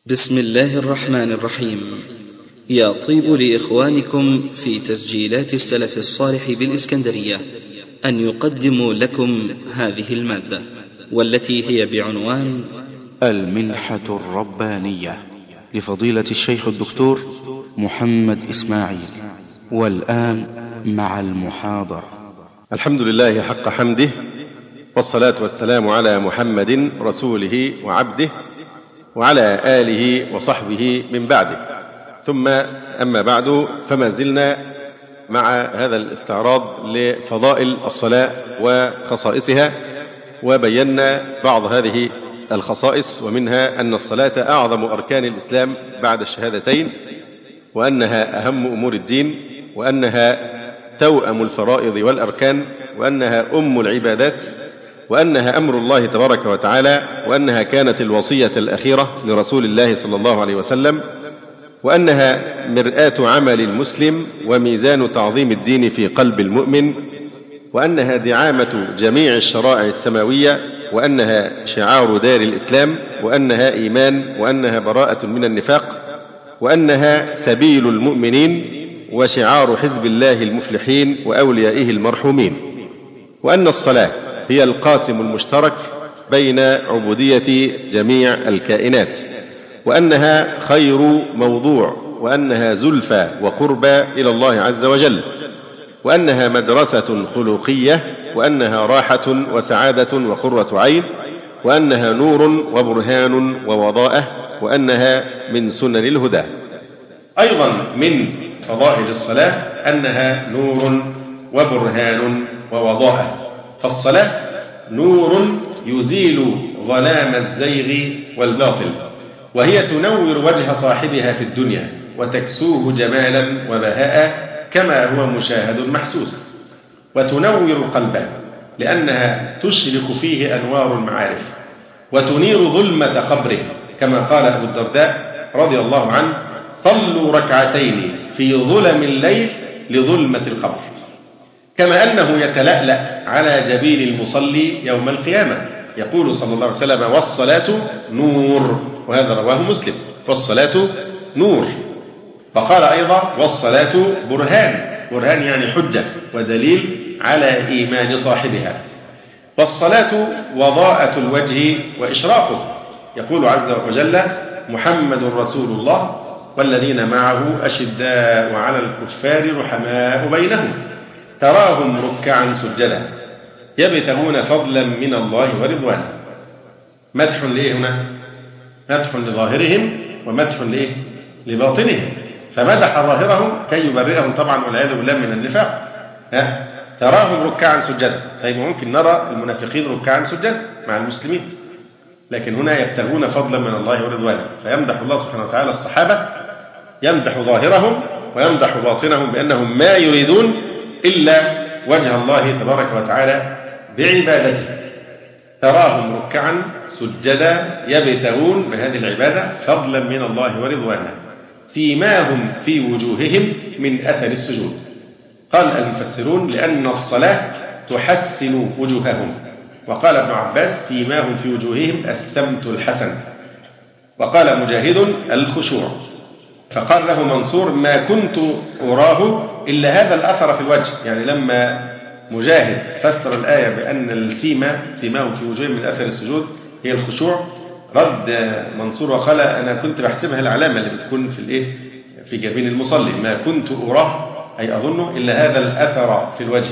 بسم الله الرحمن الرحيم. يطيب لإخوانكم في تسجيلات السلف الصالح بالإسكندرية أن يقدموا لكم هذه المادة، والتي هي بعنوان المنحة الربانية لفضيلة الشيخ الدكتور محمد إسماعيل. والآن مع المحاضرة. الحمد لله حق حمده، والصلاة والسلام على محمد رسوله وعبده وعلى آله وصحبه من بعده، ثم أما بعد، فما زلنا مع هذا الاستعراض لفضائل الصلاة وخصائصها، وبينا بعض هذه الخصائص، ومنها أن الصلاة أعظم أركان الإسلام بعد الشهادتين، وأنها أهم أمور الدين، وأنها توأم الفرائض والأركان، وأنها أم العبادات، وأنها أمر الله تبارك وتعالى، وأنها كانت الوصية الأخيرة لرسول الله صلى الله عليه وسلم، وأنها مرآة عمل المسلم وميزان تعظيم الدين في قلب المؤمن، وأنها دعامة جميع الشرائع السماوية، وأنها شعار دار الإسلام، وأنها إيمان، وأنها براءة من النفاق، وأنها سبيل المؤمنين وشعار حزب الله المفلحين وأوليائه المرحومين، وأن الصلاة هي القاسم المشترك بين عبودية جميع الكائنات، وأنها خير موضوع، وأنها زلفى وقربى إلى الله عز وجل، وأنها مدرسة خلقية، وأنها راحة وسعادة وقرة عين، وأنها نور وبرهان ووضاءة، وأنها من سنن الهدى. أيضا من فضائل الصلاة أنها نور وبرهان ووضاءة، فالصلاة نور يزيل ظلام الزيغ والباطل، وهي تنور وجه صاحبها في الدنيا وتكسوه جمالا وبهاء كما هو مشاهد محسوس، وتنور قلبه لأنها تشرق فيه أنوار المعارف، وتنير ظلمة قبره، كما قال أبو الدرداء رضي الله عنه: صلوا ركعتين في ظلم الليل لظلمة القبر. كما أنه يتلألأ على جبين المصلي يوم القيامة، يقول صلى الله عليه وسلم: والصلاة نور، وهذا رواه مسلم، والصلاة نور. فقال أيضا: والصلاة برهان، برهان يعني حجة ودليل على إيمان صاحبها. والصلاة وضاءة الوجه وإشراقه، يقول عز وجل: محمد رسول الله والذين معه أشداء على الكفار رحماء بينهم تراهم ركعا سجدا يبتغون فضلا من الله ورضوانه. مدح لإيه هنا؟ مدح لظاهرهم ومدح لإيه؟ لباطنهم، فمدح ظاهرهم كي يبرئهم طبعا والعياذ بالله من النفاق. تراهم ركعا سجدا، طيب ممكن نرى المنافقين ركعا سجدا مع المسلمين، لكن هنا يبتغون فضلا من الله ورضوانه، فيمدح الله سبحانه وتعالى الصحابة، يمدح ظاهرهم ويمدح باطنهم بأنهم ما يريدون إلا وجه الله تبارك وتعالى بعبادته. تراهم ركعا سجدا يبتغون بهذه العبادة فضلا من الله ورضوانه، سيماهم في وجوههم من أثر السجود. قال المفسرون: لأن الصلاة تحسن وجوههم. وقال ابن عباس: سيماهم في وجوههم السمت الحسن. وقال مجاهد: الخشوع. فقال له منصور: ما كنت أراه إلا هذا الأثر في الوجه. يعني لما مجاهد فسر الآية بأن سيماهم في وجوههم من أثر السجود هي الخشوع، رد منصور وقال: أنا كنت بحسبها العلامة اللي بتكون في جبين المصلي، ما كنت أراه أي أظن إلا هذا الأثر في الوجه.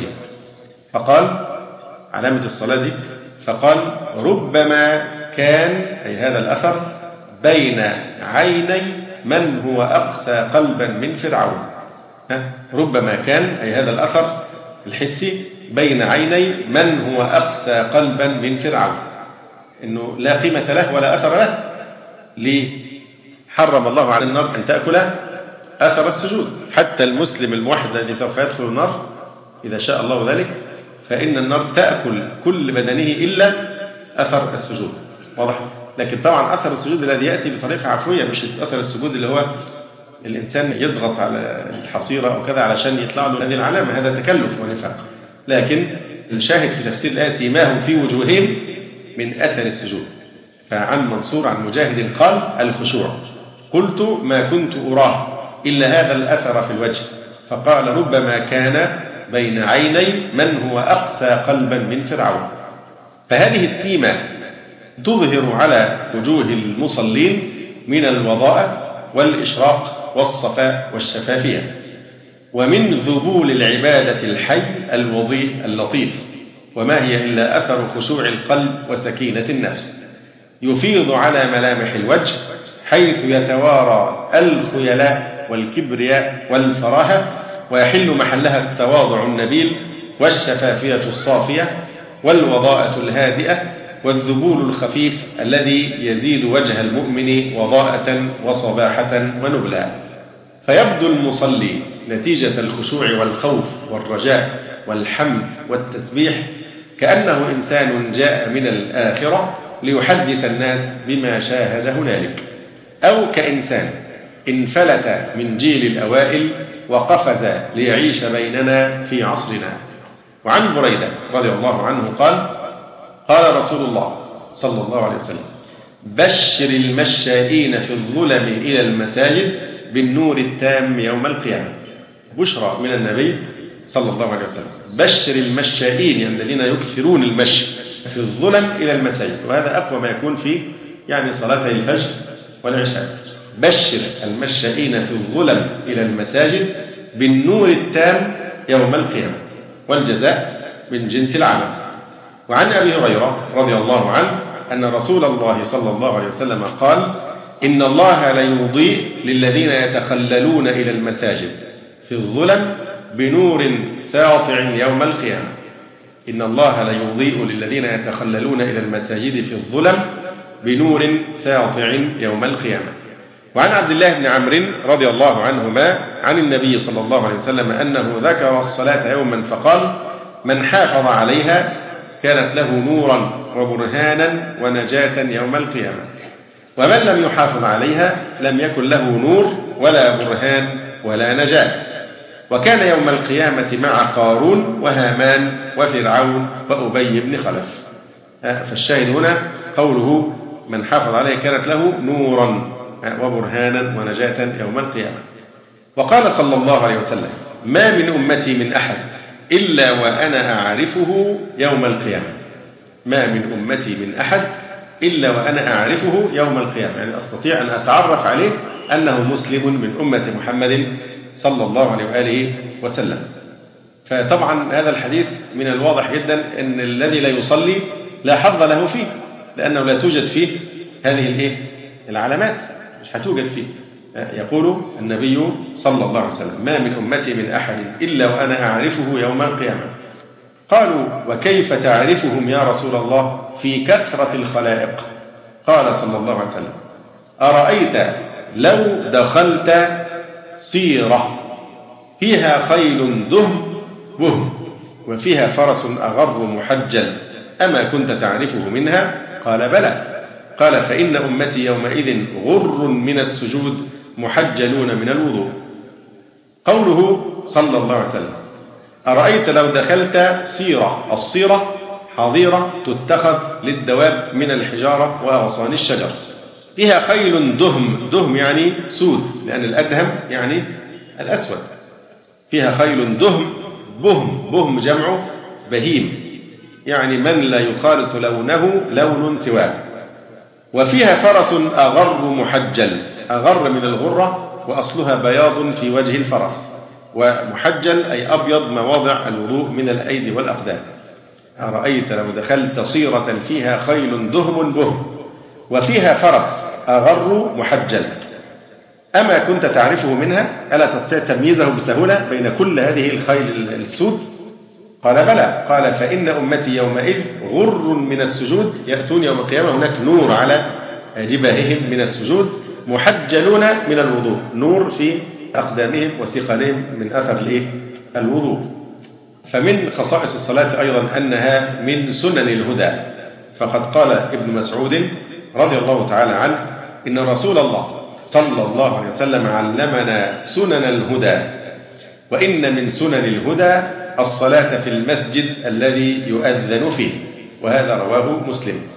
فقال: علامة الصلاة دي، فقال: ربما كان أي هذا الأثر بين عيني من هو أقسى قلبا من فرعون. ربما كان أي هذا الأثر الحسي بين عيني من هو أقسى قلبا من فرعون، إنه لا قيمة له ولا أثر له. ليه؟ حرم الله على النار أن تأكل أثر السجود. حتى المسلم الموحد الذي سوف يدخل النار إذا شاء الله ذلك، فإن النار تأكل كل بدنه إلا أثر السجود. واضح؟ لكن طبعا أثر السجود الذي يأتي بطريقة عفوية، مش أثر السجود اللي هو الإنسان يضغط على الحصيرة أو كذا علشان يطلع له هذه العلامة، هذا تكلف ونفاق. لكن الشاهد في تفسير الآية: سيماهم في وجوههم من أثر السجود. فعن منصور عن مجاهد قال: الخشوع. قلت: ما كنت أراه إلا هذا الأثر في الوجه. فقال: ربما كان بين عيني من هو أقسى قلبا من فرعون. فهذه السيمة تظهر على وجوه المصلين من الوضاءة والإشراق والصفاء والشفافية، ومن ذبول العبادة الحي الوضيء اللطيف، وما هي إلا أثر خشوع القلب وسكينة النفس، يفيض على ملامح الوجه حيث يتوارى الخيلاء والكبرياء والفراهة، ويحل محلها التواضع النبيل والشفافية الصافية والوضاءة الهادئة والذبول الخفيف الذي يزيد وجه المؤمن وضاءة وصباحة ونبلا. فيبدو المصلي نتيجة الخشوع والخوف والرجاء والحمد والتسبيح كأنه إنسان جاء من الآخرة ليحدث الناس بما شاهد هنالك، أو كإنسان انفلت من جيل الأوائل وقفز ليعيش بيننا في عصرنا. وعن بريدة رضي الله عنه قال: قال رسول الله صلى الله عليه وسلم: بشر المشائين في الظلم إلى المساجد بالنور التام يوم القيامة. بشرى من النبي صلى الله عليه وسلم. بشر المشائين، يعني الذين يكثرون المشي في الظلم إلى المساجد، وهذا أقوى ما يكون في صلاتي الفجر والعشاء. بشر المشائين في الظلم إلى المساجد بالنور التام يوم القيامة، والجزاء من جنس العمل. وعن أبي هريرة رضي الله عنه أن رسول الله صلى الله عليه وسلم قال: إن الله ليضيء للذين يتخللون إلى المساجد في الظلم بنور ساطع يوم القيامة. إن الله ليضيء للذين يتخللون إلى المساجد في الظلم بنور ساطع يوم القيامة. وعن عبد الله بن عمرو رضي الله عنهما عن النبي صلى الله عليه وسلم أنه ذكر الصلاة يوما فقال: من حافظ عليها كانت له نورا وبرهانا ونجاة يوم القيامة، ومن لم يحافظ عليها لم يكن له نور ولا برهان ولا نجاة. وكان يوم القيامة مع قارون وهامان وفرعون وأبي بن خلف. فالشاهد هنا قوله من حافظ عليها كانت له نورا وبرهانا ونجاة يوم القيامة. وقال صلى الله عليه وسلم: ما من أمتي من أحد إلا وأنا أعرفه يوم القيامة. ما من أمتي من أحد إلا وأنا أعرفه يوم القيامة، يعني أستطيع أن أتعرف عليه أنه مسلم من أمة محمد صلى الله عليه وآله وسلم. فطبعا هذا الحديث من الواضح جدا أن الذي لا يصلي لا حظ له فيه، لأنه لا توجد فيه هذه العلامات، مش هتوجد فيه. يقول النبي صلى الله عليه وسلم: ما من أمتي من أحد إلا وأنا أعرفه يوم القيامة. قالوا: وكيف تعرفهم يا رسول الله في كثرة الخلائق؟ قال صلى الله عليه وسلم: أرأيت لو دخلت صيرة فيها خيل دهم بهم وفيها فرس أغر محجل أما كنت تعرفه منها؟ قال: بلى. قال: فإن أمتي يومئذ غر من السجود محجلون من الوضوء. قوله صلى الله عليه وسلم: أرأيت لو دخلت صيرة. الصيرة حظيرة تتخذ للدواب من الحجارة وأغصان الشجر، فيها خيل دهم. دهم يعني سود، لأن الأدهم يعني الأسود. فيها خيل دهم بهم. بهم جمع بهيم، يعني من لا يخالط لونه لون سواه. وفيها فرس أغر محجل. أغر من الغرة، وأصلها بياض في وجه الفرس، ومحجل أي أبيض مواضع الوضوء من الأيدي والأقدام. أرأيت لو دخلت صيرة فيها خيل دهم بهم وفيها فرس أغر محجل أما كنت تعرفه منها؟ ألا تستطيع تمييزه بسهولة بين كل هذه الخيل السود؟ قال: بلى. قال: فإن أمتي يومئذ غر من السجود، يأتون يوم القيامة هناك نور على جباههم من السجود، محجلون من الوضوء، نور في أقدامهم وثقلهم من أثر الوضوء. فمن خصائص الصلاة أيضا أنها من سنن الهدى، فقد قال ابن مسعود رضي الله تعالى عنه: إن رسول الله صلى الله عليه وسلم علمنا سنن الهدى، وإن من سنن الهدى الصلاة في المسجد الذي يؤذن فيه، وهذا رواه مسلم.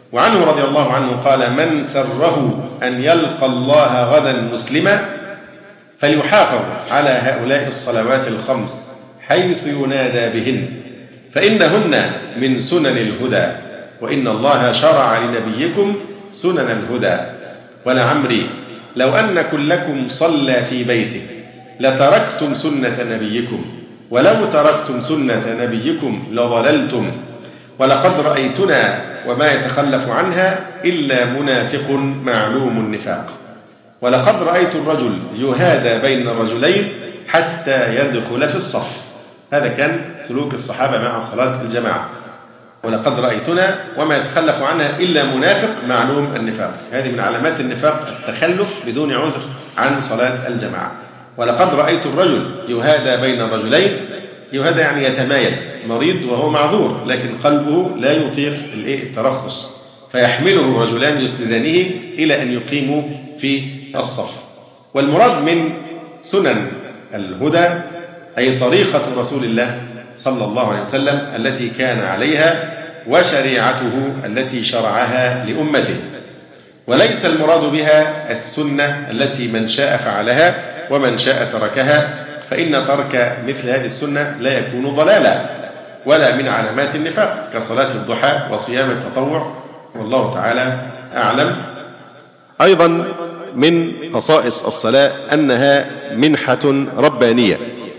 وعنه رضي الله عنه قال: من سره أن يلقى الله غدا مسلما فليحافظ على هؤلاء الصلوات الخمس حيث ينادى بهن، فإنهن من سنن الهدى، وإن الله شرع لنبيكم سنن الهدى. ولعمري لو أن كلكم صلى في بيته لتركتم سنة نبيكم، ولو تركتم سنة نبيكم لضللتم، ولقد رأيتنا وما يتخلف عنها إلا منافق معلوم النفاق، ولقد رأيت الرجل يهادى بين الرجلين حتى يدخل في الصف. هذا كان سلوك الصحابة مع صلاة الجماعة. ولقد رأيتنا وما يتخلف عنها إلا منافق معلوم النفاق، هذه من علامات النفاق التخلف بدون عذر عن صلاة الجماعة. ولقد رأيت الرجل يهادى بين الرجلين، يهادى يعني يتمايل، مريض وهو معذور لكن قلبه لا يطيق الترخص، فيحمله الرجلان يسندانه إلى أن يقيموا في الصف. والمراد من سنن الهدى أي طريقة رسول الله صلى الله عليه وسلم التي كان عليها وشريعته التي شرعها لأمته، وليس المراد بها السنة التي من شاء فعلها ومن شاء تركها، فإن ترك مثل هذه السنة لا يكون ضلالا ولا من علامات النفاق كصلاة الضحى وصيام التطوع، والله تعالى أعلم. أيضا من خصائص الصلاة أنها منحة ربانية،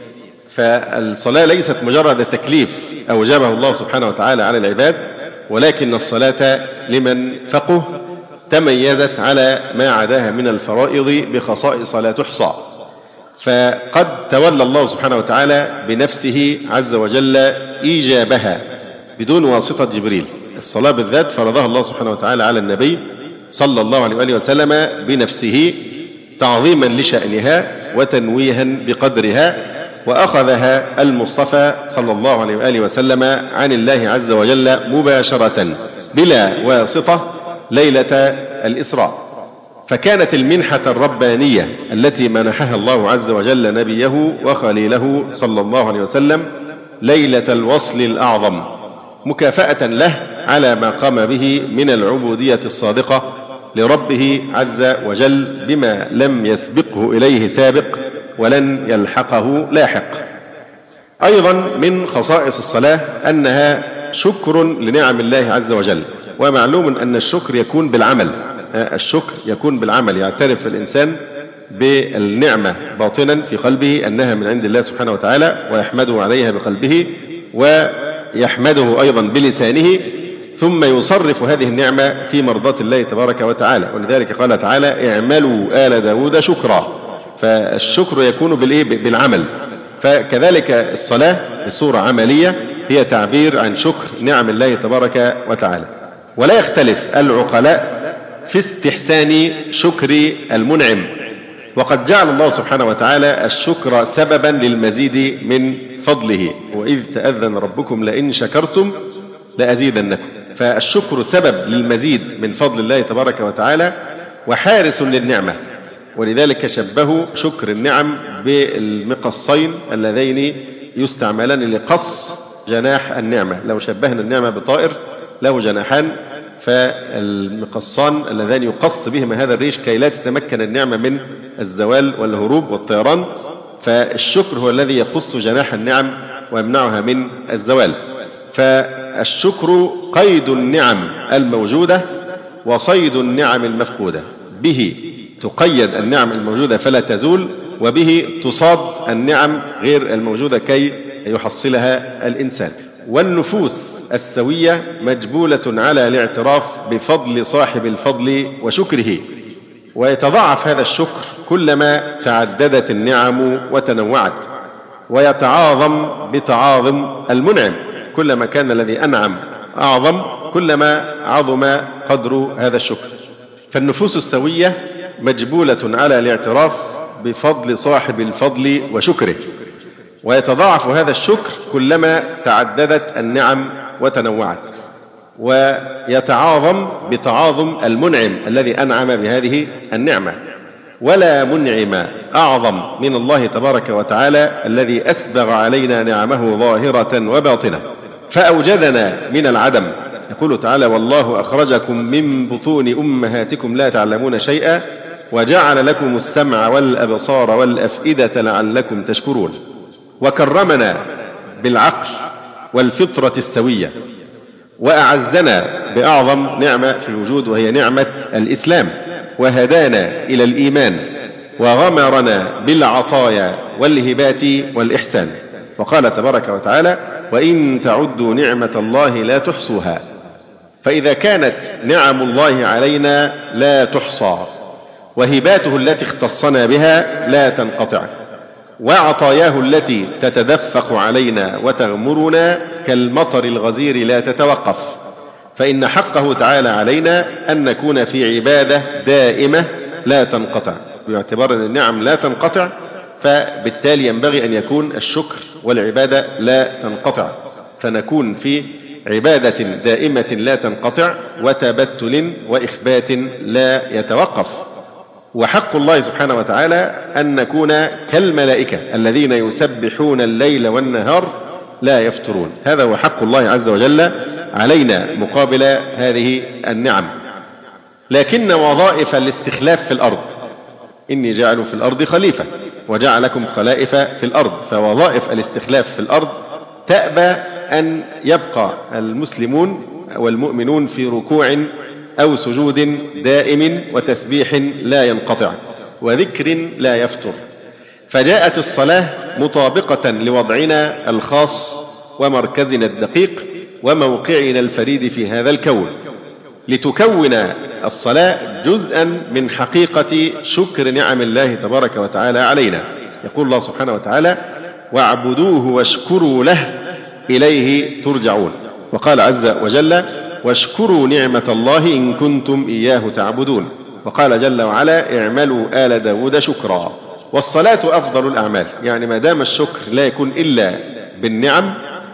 فالصلاة ليست مجرد تكليف أوجبه الله سبحانه وتعالى على العباد، ولكن الصلاة لمن فقه تميزت على ما عداها من الفرائض بخصائص لا تحصى، فقد تولى الله سبحانه وتعالى بنفسه عز وجل إيجابها بدون واسطة جبريل. الصلاة بالذات فرضها الله سبحانه وتعالى على النبي صلى الله عليه وآله وسلم بنفسه تعظيما لشأنها وتنويها بقدرها، وأخذها المصطفى صلى الله عليه وآله وسلم عن الله عز وجل مباشرة بلا واسطة ليلة الإسراء. فكانت المنحة الربانية التي منحها الله عز وجل نبيه وخليله صلى الله عليه وسلم ليلة الوصل الأعظم، مكافأة له على ما قام به من العبودية الصادقة لربه عز وجل بما لم يسبقه إليه سابق ولن يلحقه لاحق. أيضا من خصائص الصلاة أنها شكر لنعم الله عز وجل، ومعلوم أن الشكر يكون بالعمل، الشكر يكون بالعمل، يعترف الإنسان بالنعمة باطنا في قلبه أنها من عند الله سبحانه وتعالى ويحمده عليها بقلبه ويحمده أيضا بلسانه، ثم يصرف هذه النعمة في مرضاة الله تبارك وتعالى. ولذلك قال تعالى: اعملوا آل داود شكرا، فالشكر يكون بالعمل. فكذلك الصلاة بصورة عملية هي تعبير عن شكر نعم الله تبارك وتعالى. ولا يختلف العقلاء في استحسان شكر المنعم، وقد جعل الله سبحانه وتعالى الشكر سببا للمزيد من فضله، وإذ تأذن ربكم لئن شكرتم لأزيدنكم. فالشكر سبب للمزيد من فضل الله تبارك وتعالى وحارس للنعمة، ولذلك شبهوا شكر النعم بالمقصين اللذين يستعملان لقص جناح النعمة. لو شبهنا النعمة بطائر له جناحان، فالمقصان اللذان يقص بهما هذا الريش كي لا تتمكن النعمة من الزوال والهروب والطيران، فالشكر هو الذي يقص جناح النعم ويمنعها من الزوال. فالشكر قيد النعم الموجودة وصيد النعم المفقودة، به تقيد النعم الموجودة فلا تزول، وبه تصاد النعم غير الموجودة كي يحصلها الإنسان. والنفوس السوية مجبولة على الاعتراف بفضل صاحب الفضل وشكره، ويتضاعف هذا الشكر كلما تعددت النعم وتنوعت، ويتعاظم بتعاظم المنعم، كلما كان الذي أنعم أعظم كلما عظم قدر هذا الشكر. فالنفوس السوية مجبولة على الاعتراف بفضل صاحب الفضل وشكره، ويتضاعف هذا الشكر كلما تعددت النعم وتنوعت، ويتعاظم بتعاظم المنعم الذي أنعم بهذه النعمة. ولا منعم أعظم من الله تبارك وتعالى الذي أسبغ علينا نعمه ظاهرة وباطنة، فأوجدنا من العدم يقول تعالى: والله أخرجكم من بطون أمهاتكم لا تعلمون شيئا وجعل لكم السمع والأبصار والأفئدة لعلكم تشكرون. وكرمنا بالعقل والفطرة السوية، وأعزنا بأعظم نعمة في الوجود وهي نعمة الإسلام، وهدانا إلى الإيمان، وغمرنا بالعطايا والهبات والإحسان. وقال تبارك وتعالى: وإن تعدوا نعمة الله لا تحصوها. فإذا كانت نعم الله علينا لا تحصى، وهباته التي اختصنا بها لا تنقطع، وعطاياه التي تتدفق علينا وتغمرنا كالمطر الغزير لا تتوقف، فإن حقه تعالى علينا أن نكون في عبادة دائمة لا تنقطع. باعتبار أن النعم لا تنقطع، فبالتالي ينبغي أن يكون الشكر والعبادة لا تنقطع، فنكون في عبادة دائمة لا تنقطع وتبتل وإخبات لا يتوقف. وحق الله سبحانه وتعالى أن نكون كالملائكة الذين يسبحون الليل والنهار لا يفترون. هذا هو حق الله عز وجل علينا مقابل هذه النعم. لكن وظائف الاستخلاف في الأرض: إني جاعل في الأرض خليفة وجعلكم خلائف في الأرض. فوظائف الاستخلاف في الأرض تأبى أن يبقى المسلمون والمؤمنون في ركوع أو سجود دائم وتسبيح لا ينقطع وذكر لا يفتر. فجاءت الصلاة مطابقة لوضعنا الخاص ومركزنا الدقيق وموقعنا الفريد في هذا الكون، لتكون الصلاة جزءا من حقيقة شكر نعم الله تبارك وتعالى علينا. يقول الله سبحانه وتعالى: واعبدوه واشكروا له إليه ترجعون. وقال عز وجل: واشكروا نعمة الله إن كنتم إياه تعبدون. وقال جل وعلا: اعملوا آل داود شكرا. والصلاة أفضل الأعمال، يعني ما دام الشكر لا يكون إلا بالنعم،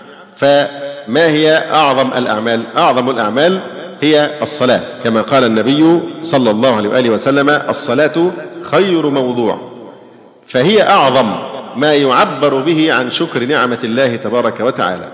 فما هي أعظم الأعمال؟ أعظم الأعمال هي الصلاة، كما قال النبي صلى الله عليه وآله وسلم: الصلاة خير موضوع. فهي أعظم ما يعبر به عن شكر نعمة الله تبارك وتعالى.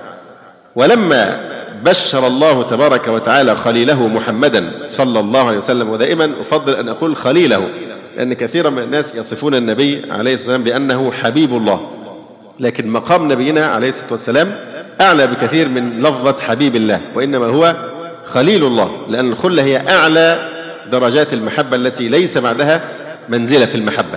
ولما بشر الله تبارك وتعالى خليله محمدا صلى الله عليه وسلم، ودائما أفضل أن أقول خليله، لأن كثيرا من الناس يصفون النبي عليه الصلاة والسلام بأنه حبيب الله، لكن مقام نبينا عليه الصلاة والسلام أعلى بكثير من لفظة حبيب الله، وإنما هو خليل الله، لأن الخلة هي أعلى درجات المحبة التي ليس بعدها منزلة في المحبة.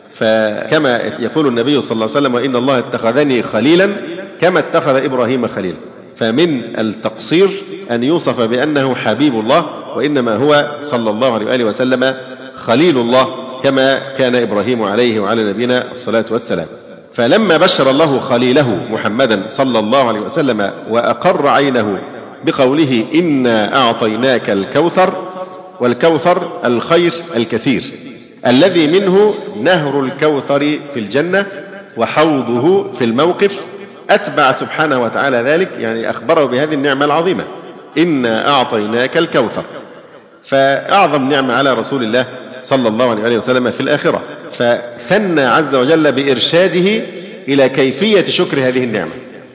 فكما يقول النبي صلى الله عليه وسلم: وإن الله اتخذني خليلا كما اتخذ إبراهيم خليلا. فمن التقصير أن يوصف بأنه حبيب الله، وإنما هو صلى الله عليه وآله وسلم خليل الله، كما كان إبراهيم عليه وعلى نبينا الصلاة والسلام. فلما بشر الله خليله محمدا صلى الله عليه وسلم وأقر عينه بقوله: إنا أعطيناك الكوثر، والكوثر الخير الكثير الذي منه نهر الكوثر في الجنة وحوضه في الموقف، أتبع سبحانه وتعالى ذلك، يعني أخبره بهذه النعمة العظيمة: إنا أعطيناك الكوثر. فأعظم نعمة على رسول الله صلى الله عليه وسلم في الآخرة، فثنى عز وجل بإرشاده إلى كيفية شكر هذه النعمة.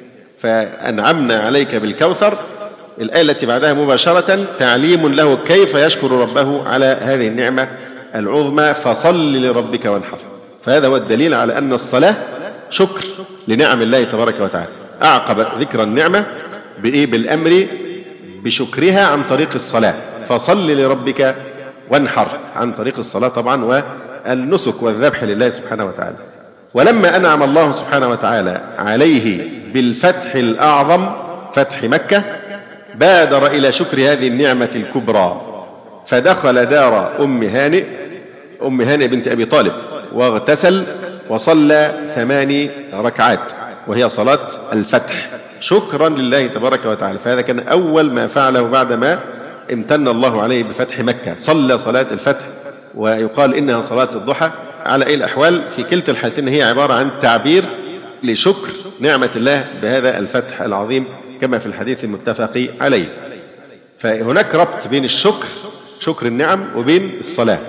فأنعمنا عليك بالكوثر، الآية التي بعدها مباشرة تعليم له كيف يشكر ربه على هذه النعمة العظمى: فصل لربك وانحر. فهذا هو الدليل على أن الصلاة شكر لنعم الله تبارك وتعالى. أعقب ذكر النعمة بالأمر بشكرها عن طريق الصلاة: فصل لربك وانحر، عن طريق الصلاة طبعا والنسك والذبح لله سبحانه وتعالى. ولما أنعم الله سبحانه وتعالى عليه بالفتح الأعظم، فتح مكة، بادر إلى شكر هذه النعمة الكبرى، فدخل دار أم هانئ بنت أبي طالب، واغتسل وصلى 8 ركعات، وهي صلاة الفتح، شكرا لله تبارك وتعالى. فهذا كان أول ما فعله بعدما امتن الله عليه بفتح مكة، صلى صلاة الفتح، ويقال إنها صلاة الضحى. على أي الأحوال في كلتا الحالتين هي عبارة عن تعبير لشكر نعمة الله بهذا الفتح العظيم، كما في الحديث المتفق عليه. فهناك ربط بين الشكر، شكر النعم، وبين الصلاة،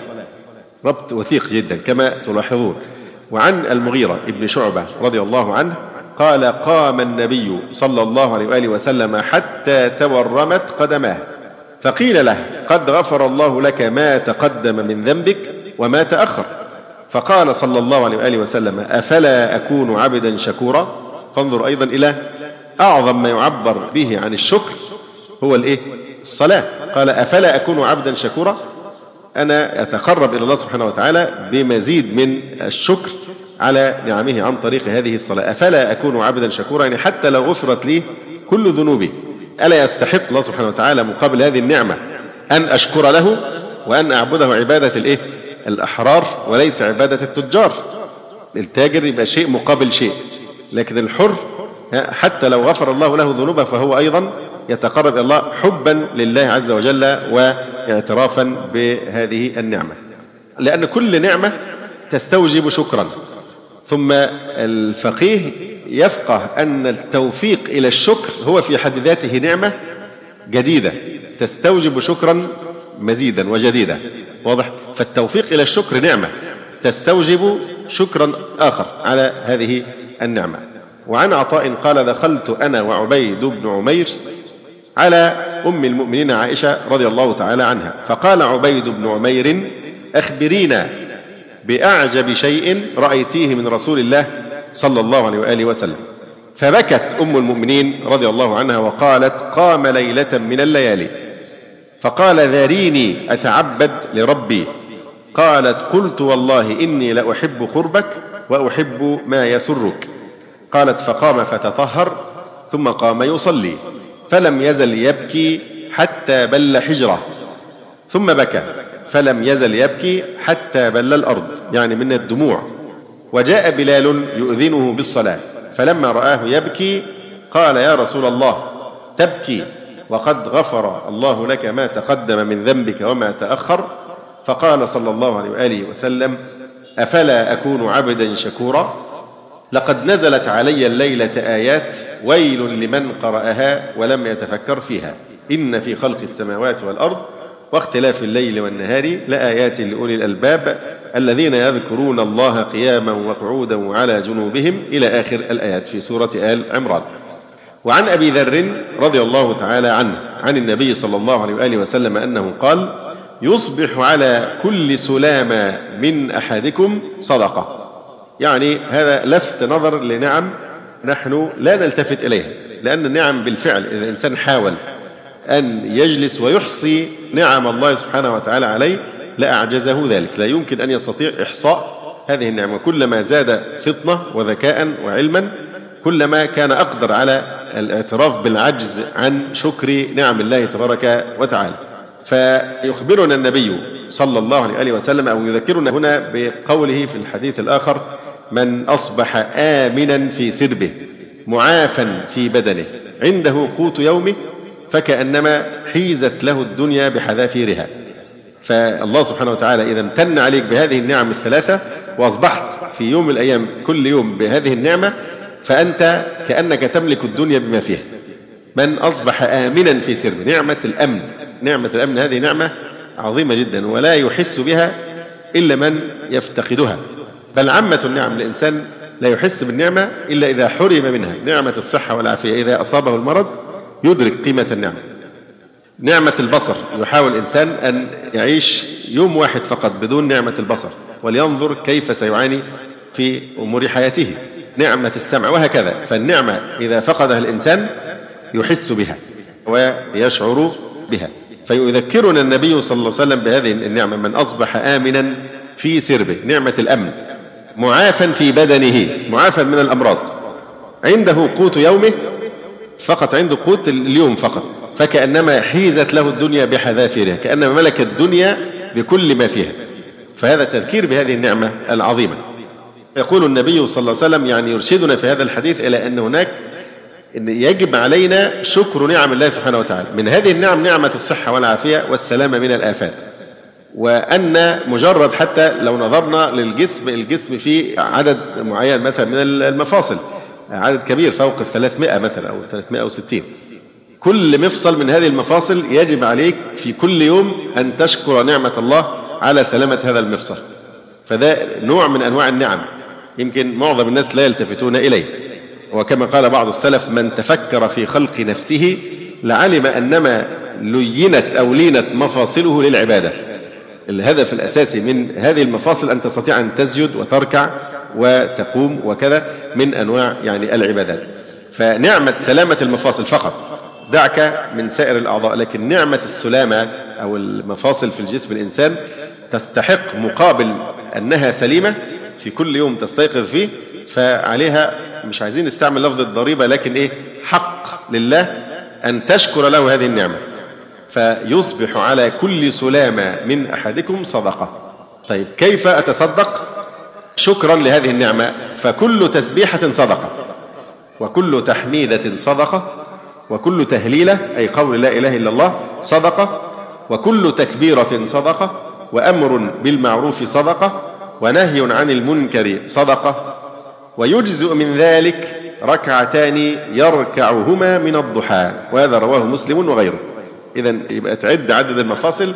ربط وثيق جدا كما تلاحظون. وعن المغيرة ابن شعبة رضي الله عنه قال: قام النبي صلى الله عليه وآله وسلم حتى تورمت قدماه، فقيل له: قد غفر الله لك ما تقدم من ذنبك وما تأخر. فقال صلى الله عليه وآله وسلم: أفلا أكون عبدا شكورا؟ فانظر أيضا إلى أعظم ما يعبر به عن الشكر هو الصلاة. قال: أفلا أكون عبدا شكورا؟ أنا أتقرب إلى الله سبحانه وتعالى بمزيد من الشكر على نعمه عن طريق هذه الصلاة. أفلا أكون عبدا شكورا، يعني حتى لو غفرت لي كل ذنوبي، ألا يستحق الله سبحانه وتعالى مقابل هذه النعمة أن أشكر له وأن أعبده عبادة الأحرار وليس عبادة التجار؟ التاجر يبقى شيء مقابل شيء، لكن الحر حتى لو غفر الله له ذنوبه فهو أيضا يتقرب إلى الله حبا لله عز وجل واعترافا بهذه النعمة، لأن كل نعمة تستوجب شكرا. ثم الفقيه يفقه أن التوفيق إلى الشكر هو في حد ذاته نعمة جديدة تستوجب شكرا مزيدا وجديدا، واضح؟ فالتوفيق إلى الشكر نعمة تستوجب شكرا آخر على هذه النعمة. وعن عطاء قال: دخلت أنا وعبيد بن عمير على أم المؤمنين عائشة رضي الله تعالى عنها، فقال عبيد بن عمير: أخبرينا بأعجب شيء رأيتيه من رسول الله صلى الله عليه وآله وسلم. فبكت أم المؤمنين رضي الله عنها وقالت: قام ليلة من الليالي فقال: ذريني أتعبد لربي. قالت: قلت والله إني لأحب قربك وأحب ما يسرك. قالت: فقام فتطهر ثم قام يصلي فلم يزل يبكي حتى بل حجره، ثم بكى فلم يزل يبكي حتى بل الأرض، يعني من الدموع. وجاء بلال يؤذنه بالصلاة، فلما رآه يبكي قال: يا رسول الله تبكي وقد غفر الله لك ما تقدم من ذنبك وما تأخر؟ فقال صلى الله عليه وآله وسلم: أفلا أكون عبدا شكورا؟ لقد نزلت علي الليلة آيات ويل لمن قرأها ولم يتفكر فيها، إن في خلق السماوات والأرض واختلاف الليل والنهار لآيات لأولي الألباب الذين يذكرون الله قياما وقعودا وعلى جنوبهم إلى آخر الآيات في سورة آل عمران. وعن أبي ذر رضي الله تعالى عنه عن النبي صلى الله عليه وآله وسلم أنه قال: يصبح على كل سلامة من أحدكم صدقة. يعني هذا لفت نظر لنعم نحن لا نلتفت إليها، لأن النعم بالفعل إذا الإنسان حاول أن يجلس ويحصي نعم الله سبحانه وتعالى عليه لأعجزه ذلك، لا يمكن أن يستطيع إحصاء هذه النعمة. كلما زاد فطنة وذكاء وعلما كلما كان أقدر على الاعتراف بالعجز عن شكر نعم الله تبارك وتعالى. فيخبرنا النبي صلى الله عليه وسلم أو يذكرنا هنا بقوله في الحديث الآخر: من أصبح آمنا في سربه معافا في بدنه عنده قوت يومه فكأنما حيزت له الدنيا بحذافيرها. فالله سبحانه وتعالى إذا امتن عليك بهذه النعم الثلاثة وأصبحت في يوم من الأيام كل يوم بهذه النعمة فأنت كأنك تملك الدنيا بما فيها. من أصبح آمنا في سربه، نعمة الأمن. نعمة الأمن هذه نعمة عظيمة جدا ولا يحس بها إلا من يفتقدها، بل عامة النعم الإنسان لا يحس بالنعمة إلا إذا حرم منها. نعمة الصحة والعافية إذا أصابه المرض يدرك قيمة النعمة. نعمة البصر، يحاول الإنسان أن يعيش يوم واحد فقط بدون نعمة البصر ولينظر كيف سيعاني في أمور حياته. نعمة السمع وهكذا. فالنعمة إذا فقدها الإنسان يحس بها ويشعر بها. فيذكرنا النبي صلى الله عليه وسلم بهذه النعمة: من أصبح آمنا في سربه، نعمة الأمن، معافا في بدنه، معافا من الأمراض، عنده قوت يومه، فقط عنده قوت اليوم فقط، فكأنما حيزت له الدنيا بحذافيرها، كأنما ملك الدنيا بكل ما فيها. فهذا تذكير بهذه النعمة العظيمة. يقول النبي صلى الله عليه وسلم، يعني يرشدنا في هذا الحديث إلى أن هناك يجب علينا شكر نعم الله سبحانه وتعالى. من هذه النعم نعمة الصحة والعافية والسلامة من الآفات، وأن مجرد حتى لو نظرنا للجسم، الجسم فيه عدد معين مثلا من المفاصل، عدد كبير فوق 300 مثلا أو 360، كل مفصل من هذه المفاصل يجب عليك في كل يوم أن تشكر نعمة الله على سلامة هذا المفصل. فده نوع من أنواع النعم يمكن معظم الناس لا يلتفتون إليه. وكما قال بعض السلف: من تفكر في خلق نفسه لعلم أنما لينت أو لينت مفاصله للعبادة. الهدف الأساسي من هذه المفاصل أن تستطيع أن تسجد وتركع وتقوم وكذا من أنواع يعني العبادات. فنعمة سلامة المفاصل فقط، دعك من سائر الأعضاء، لكن نعمة السلامة أو المفاصل في الجسم الإنسان تستحق مقابل أنها سليمة في كل يوم تستيقظ فيه، فعليها مش عايزين نستعمل لفظ الضريبة، لكن حق لله أن تشكر له هذه النعمة، فيصبح على كل سلامة من أحدكم صدقة. طيب كيف أتصدق شكرا لهذه النعمة؟ فكل تسبيحة صدقة، وكل تحميدة صدقة، وكل تهليلة أي قول لا إله إلا الله صدقة، وكل تكبيرة صدقة، وأمر بالمعروف صدقة، ونهي عن المنكر صدقة، ويجزئ من ذلك ركعتان يركعهما من الضحى، وهذا رواه مسلم وغيره. إذن يبقى تعد عدد المفاصل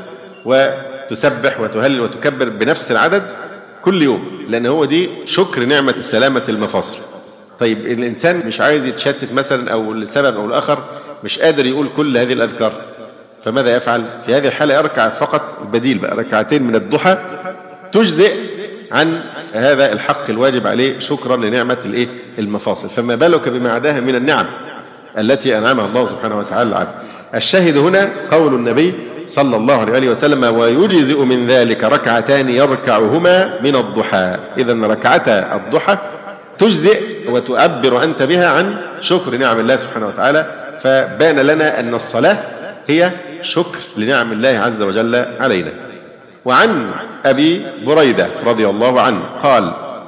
وتسبح وتهلل وتكبر بنفس العدد كل يوم، لأن هو دي شكر نعمة سلامة المفاصل. طيب الإنسان مش عايز يتشتت مثلا أو لسبب أو لآخر مش قادر يقول كل هذه الأذكار، فماذا يفعل؟ في هذه الحالة يركع فقط البديل بقى ركعتين من الضحى، تجزئ عن هذا الحق الواجب عليه شكرا لنعمة المفاصل. فما بالك بما عداها من النعم التي أنعمها الله سبحانه وتعالى عنه. الشاهد هنا قول النبي صلى الله عليه وسلم: ويجزئ من ذلك ركعتان يركعهما من الضحى. إذن ركعتا الضحى تجزئ وتعبر أنت بها عن شكر نعم الله سبحانه وتعالى. فبان لنا أن الصلاة هي شكر لنعم الله عز وجل علينا. وعن أبي بريدة رضي الله عنه قال: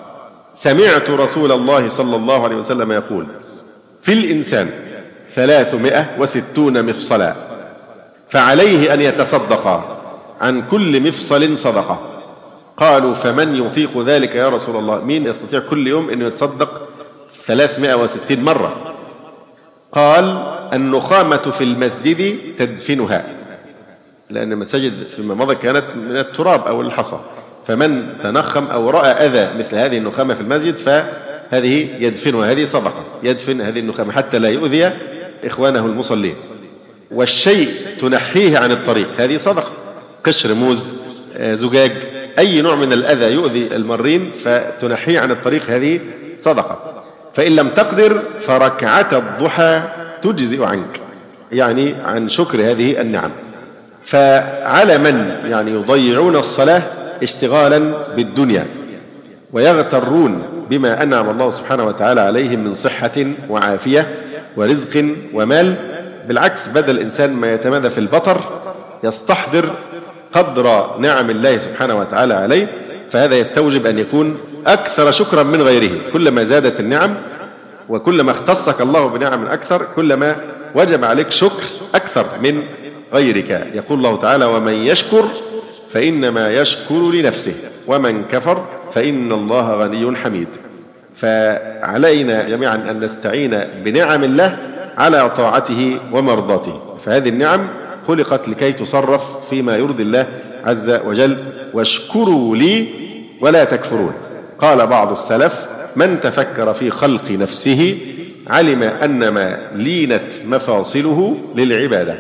سمعت رسول الله صلى الله عليه وسلم يقول: في الإنسان 360 مفصلا، فعليه أن يتصدق عن كل مفصل صدقة. قالوا: فمن يطيق ذلك يا رسول الله؟ مين يستطيع كل يوم أن يتصدق 360 مرة؟ قال: النخامة في المسجد تدفنها، لأن المساجد فيما مضى كانت من التراب أو الحصى، فمن تنخم أو رأى أذى مثل هذه النخامة في المسجد فهذه يدفنها، هذه صدقة، يدفن هذه النخامة حتى لا يؤذي إخوانه المصلين. والشيء تنحيه عن الطريق، هذه صدقة، قشر موز، زجاج، أي نوع من الأذى يؤذي المارين فتنحيه عن الطريق، هذه صدقة. فإن لم تقدر فركعة الضحى تجزئ عنك، يعني عن شكر هذه النعم. فعلى من يعني يضيعون الصلاة اشتغالا بالدنيا ويغترون بما أنعم الله سبحانه وتعالى عليهم من صحة وعافية ورزق ومال، بالعكس بدل الإنسان ما يتمادى في البطر يستحضر قدر نعم الله سبحانه وتعالى عليه، فهذا يستوجب أن يكون أكثر شكرا من غيره. كلما زادت النعم وكلما اختصك الله بنعم أكثر كلما وجب عليك شكر أكثر من غيرك. يقول الله تعالى: ومن يشكر فإنما يشكر لنفسه ومن كفر فإن الله غني حميد. فعلينا جميعا أن نستعين بنعم الله على طاعته ومرضاته، فهذه النعم خلقت لكي تصرف فيما يرضي الله عز وجل. واشكروا لي ولا تكفرون. قال بعض السلف: من تفكر في خلق نفسه علم أنما لينت مفاصله للعبادة.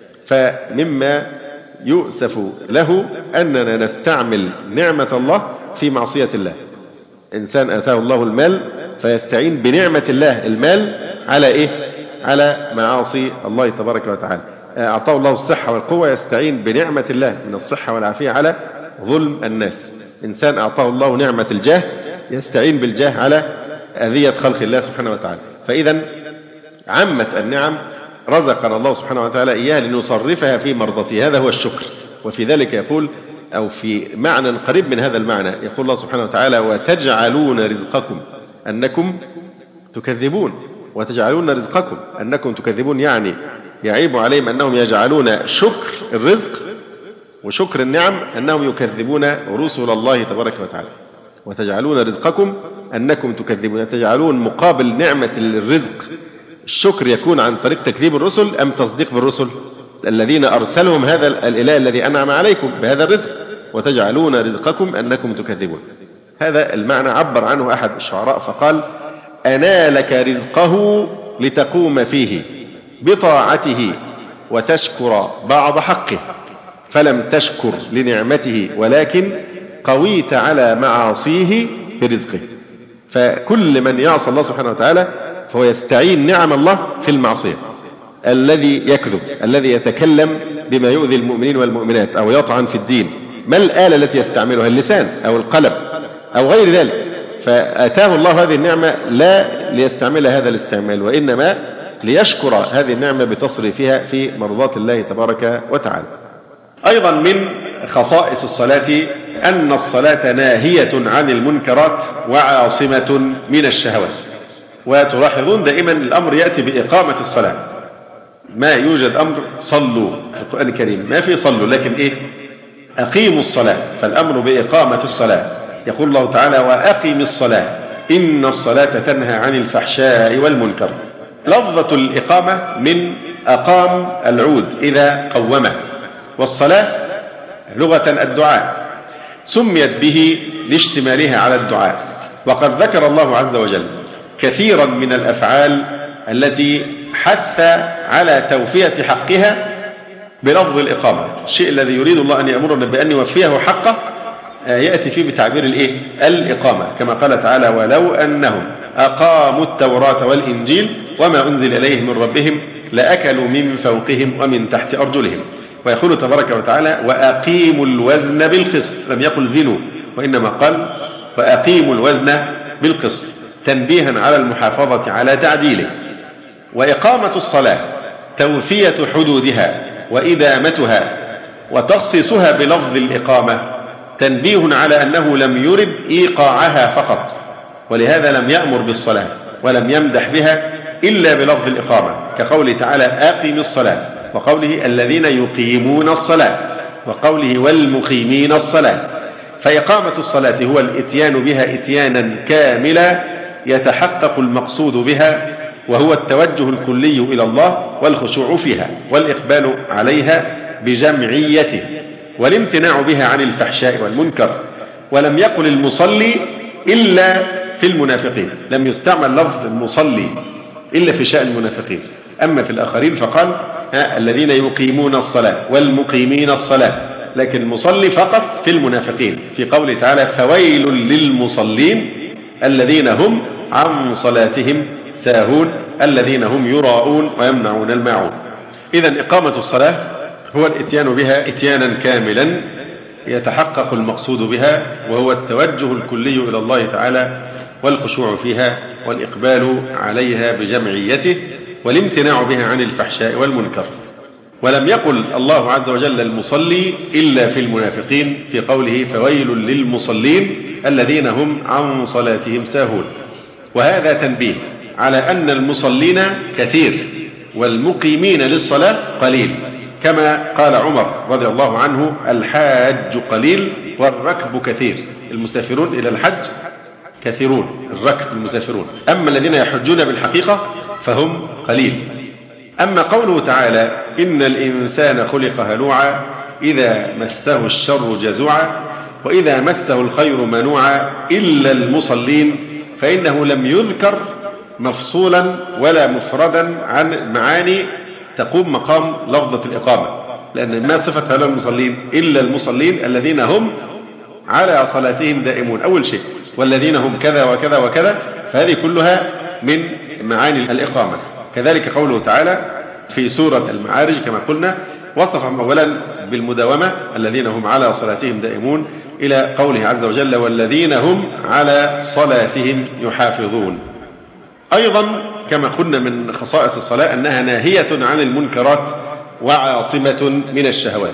فمما يؤسف له أننا نستعمل نعمة الله في معصية الله. إنسان آتاه الله المال فيستعين بنعمة الله المال على على معاصي الله تبارك وتعالى. أعطاه الله الصحة والقوة يستعين بنعمة الله من الصحة والعافية على ظلم الناس. إنسان أعطاه الله نعمة الجاه يستعين بالجاه على أذية خلق الله سبحانه وتعالى. فإذا عمت النعم رزقنا الله سبحانه وتعالى إياها لنصرفها في مرضته، هذا هو الشكر. وفي ذلك يقول، أو في معنى قريب من هذا المعنى، يقول الله سبحانه وتعالى: وتجعلون رزقكم أنكم تكذبون. وتجعلون رزقكم أنكم تكذبون، يعني يعيب عليهم أنهم يجعلون شكر الرزق وشكر النعم أنهم يكذبون رسل الله تبارك وتعالى. وتجعلون رزقكم أنكم تكذبون، تجعلون مقابل نعمة الرزق الشكر يكون عن طريق تكذيب الرسل أم تصديق بالرسل الذين أرسلهم هذا الإله الذي أنعم عليكم بهذا الرزق. وتجعلون رزقكم أنكم تكذبون، هذا المعنى عبر عنه أحد الشعراء فقال: أنالك رزقه لتقوم فيه بطاعته وتشكر بعض حقه، فلم تشكر لنعمته ولكن قويت على معاصيه برزقه. فكل من يعصى الله سبحانه وتعالى فهو يستعين نعم الله في المعصية. الذي يكذب، الذي يتكلم بما يؤذي المؤمنين والمؤمنات أو يطعن في الدين، ما الآلة التي يستعملها؟ اللسان أو القلم أو غير ذلك. فأتاه الله هذه النعمة لا ليستعمل هذا الاستعمال، وإنما ليشكر هذه النعمة بتصريفها في مرضات الله تبارك وتعالى. أيضا من خصائص الصلاة أن الصلاة ناهية عن المنكرات وعاصمة من الشهوات. وتلاحظون دائما الأمر يأتي بإقامة الصلاة، ما يوجد أمر صلوا في القرآن الكريم، ما في صلوا، لكن أقيموا الصلاة، فالأمر بإقامة الصلاة. يقول الله تعالى وأقم الصلاة إن الصلاة تنهى عن الفحشاء والمنكر. لفظة الإقامة من أقام العود إذا قومه، والصلاة لغة الدعاء، سميت به لاشتمالها على الدعاء. وقد ذكر الله عز وجل كثيرا من الأفعال التي حث على توفية حقها بلفظ الإقامة. الشيء الذي يريد الله أن يأمرنا بأن يوفيه حقه يأتي فيه بتعبير الإقامة، كما قال تعالى ولو أنهم أقاموا التوراة والإنجيل وما أنزل إليهم من ربهم لأكلوا من فوقهم ومن تحت أرجلهم. ويقول تبارك وتعالى وأقيموا الوزن بالقسط، لم يقل زنوا وإنما قال وأقيموا الوزن بالقسط، تنبيها على المحافظة على تعديله. وإقامة الصلاة توفية حدودها وإدامتها وتخصيصها بلفظ الإقامة تنبيه على أنه لم يرد إيقاعها فقط، ولهذا لم يأمر بالصلاة ولم يمدح بها إلا بلفظ الإقامة، كقوله تعالى أقم الصلاة، وقوله الذين يقيمون الصلاة، وقوله والمقيمين الصلاة. فإقامة الصلاة هو الإتيان بها إتيانا كاملا يتحقق المقصود بها، وهو التوجه الكلي إلى الله والخشوع فيها والإقبال عليها بجمعيته والامتناع بها عن الفحشاء والمنكر. ولم يقل المصلي إلا في المنافقين، لم يستعمل لفظ المصلي إلا في شأن المنافقين، أما في الآخرين فقال الذين يقيمون الصلاة والمقيمين الصلاة، لكن المصلي فقط في المنافقين في قوله تعالى فويل للمصلين الذين هم عن صلاتهم ساهون الذين هم يراءون ويمنعون الماعون. إذن إقامة الصلاة هو الإتيان بها إتيانا كاملا يتحقق المقصود بها، وهو التوجه الكلي إلى الله تعالى والخشوع فيها والإقبال عليها بجمعيته والامتناع بها عن الفحشاء والمنكر. ولم يقل الله عز وجل المصلي إلا في المنافقين في قوله فويل للمصلين الذين هم عن صلاتهم ساهون. وهذا تنبيه على أن المصلين كثير والمقيمين للصلاة قليل، كما قال عمر رضي الله عنه الحاج قليل والركب كثير. المسافرون إلى الحج كثيرون، الركب المسافرون، أما الذين يحجون بالحقيقة فهم قليل. أما قوله تعالى إن الإنسان خلق هلوعا إذا مسه الشر جزوعا وإذا مسه الخير منوعا إلا المصلين، فإنه لم يذكر مفصولا ولا مفردا عن معاني تقوم مقام لفظة الإقامة، لأن ما صفة هؤلاء المصلين إلا المصلين الذين هم على صلاتهم دائمون أول شيء، والذين هم كذا وكذا وكذا، فهذه كلها من معاني الإقامة. كذلك قوله تعالى في سورة المعارج كما قلنا وصفهم أولا بالمداومة الذين هم على صلاتهم دائمون إلى قوله عز وجل والذين هم على صلاتهم يحافظون. أيضا كما قلنا من خصائص الصلاة أنها ناهية عن المنكرات وعاصمة من الشهوات،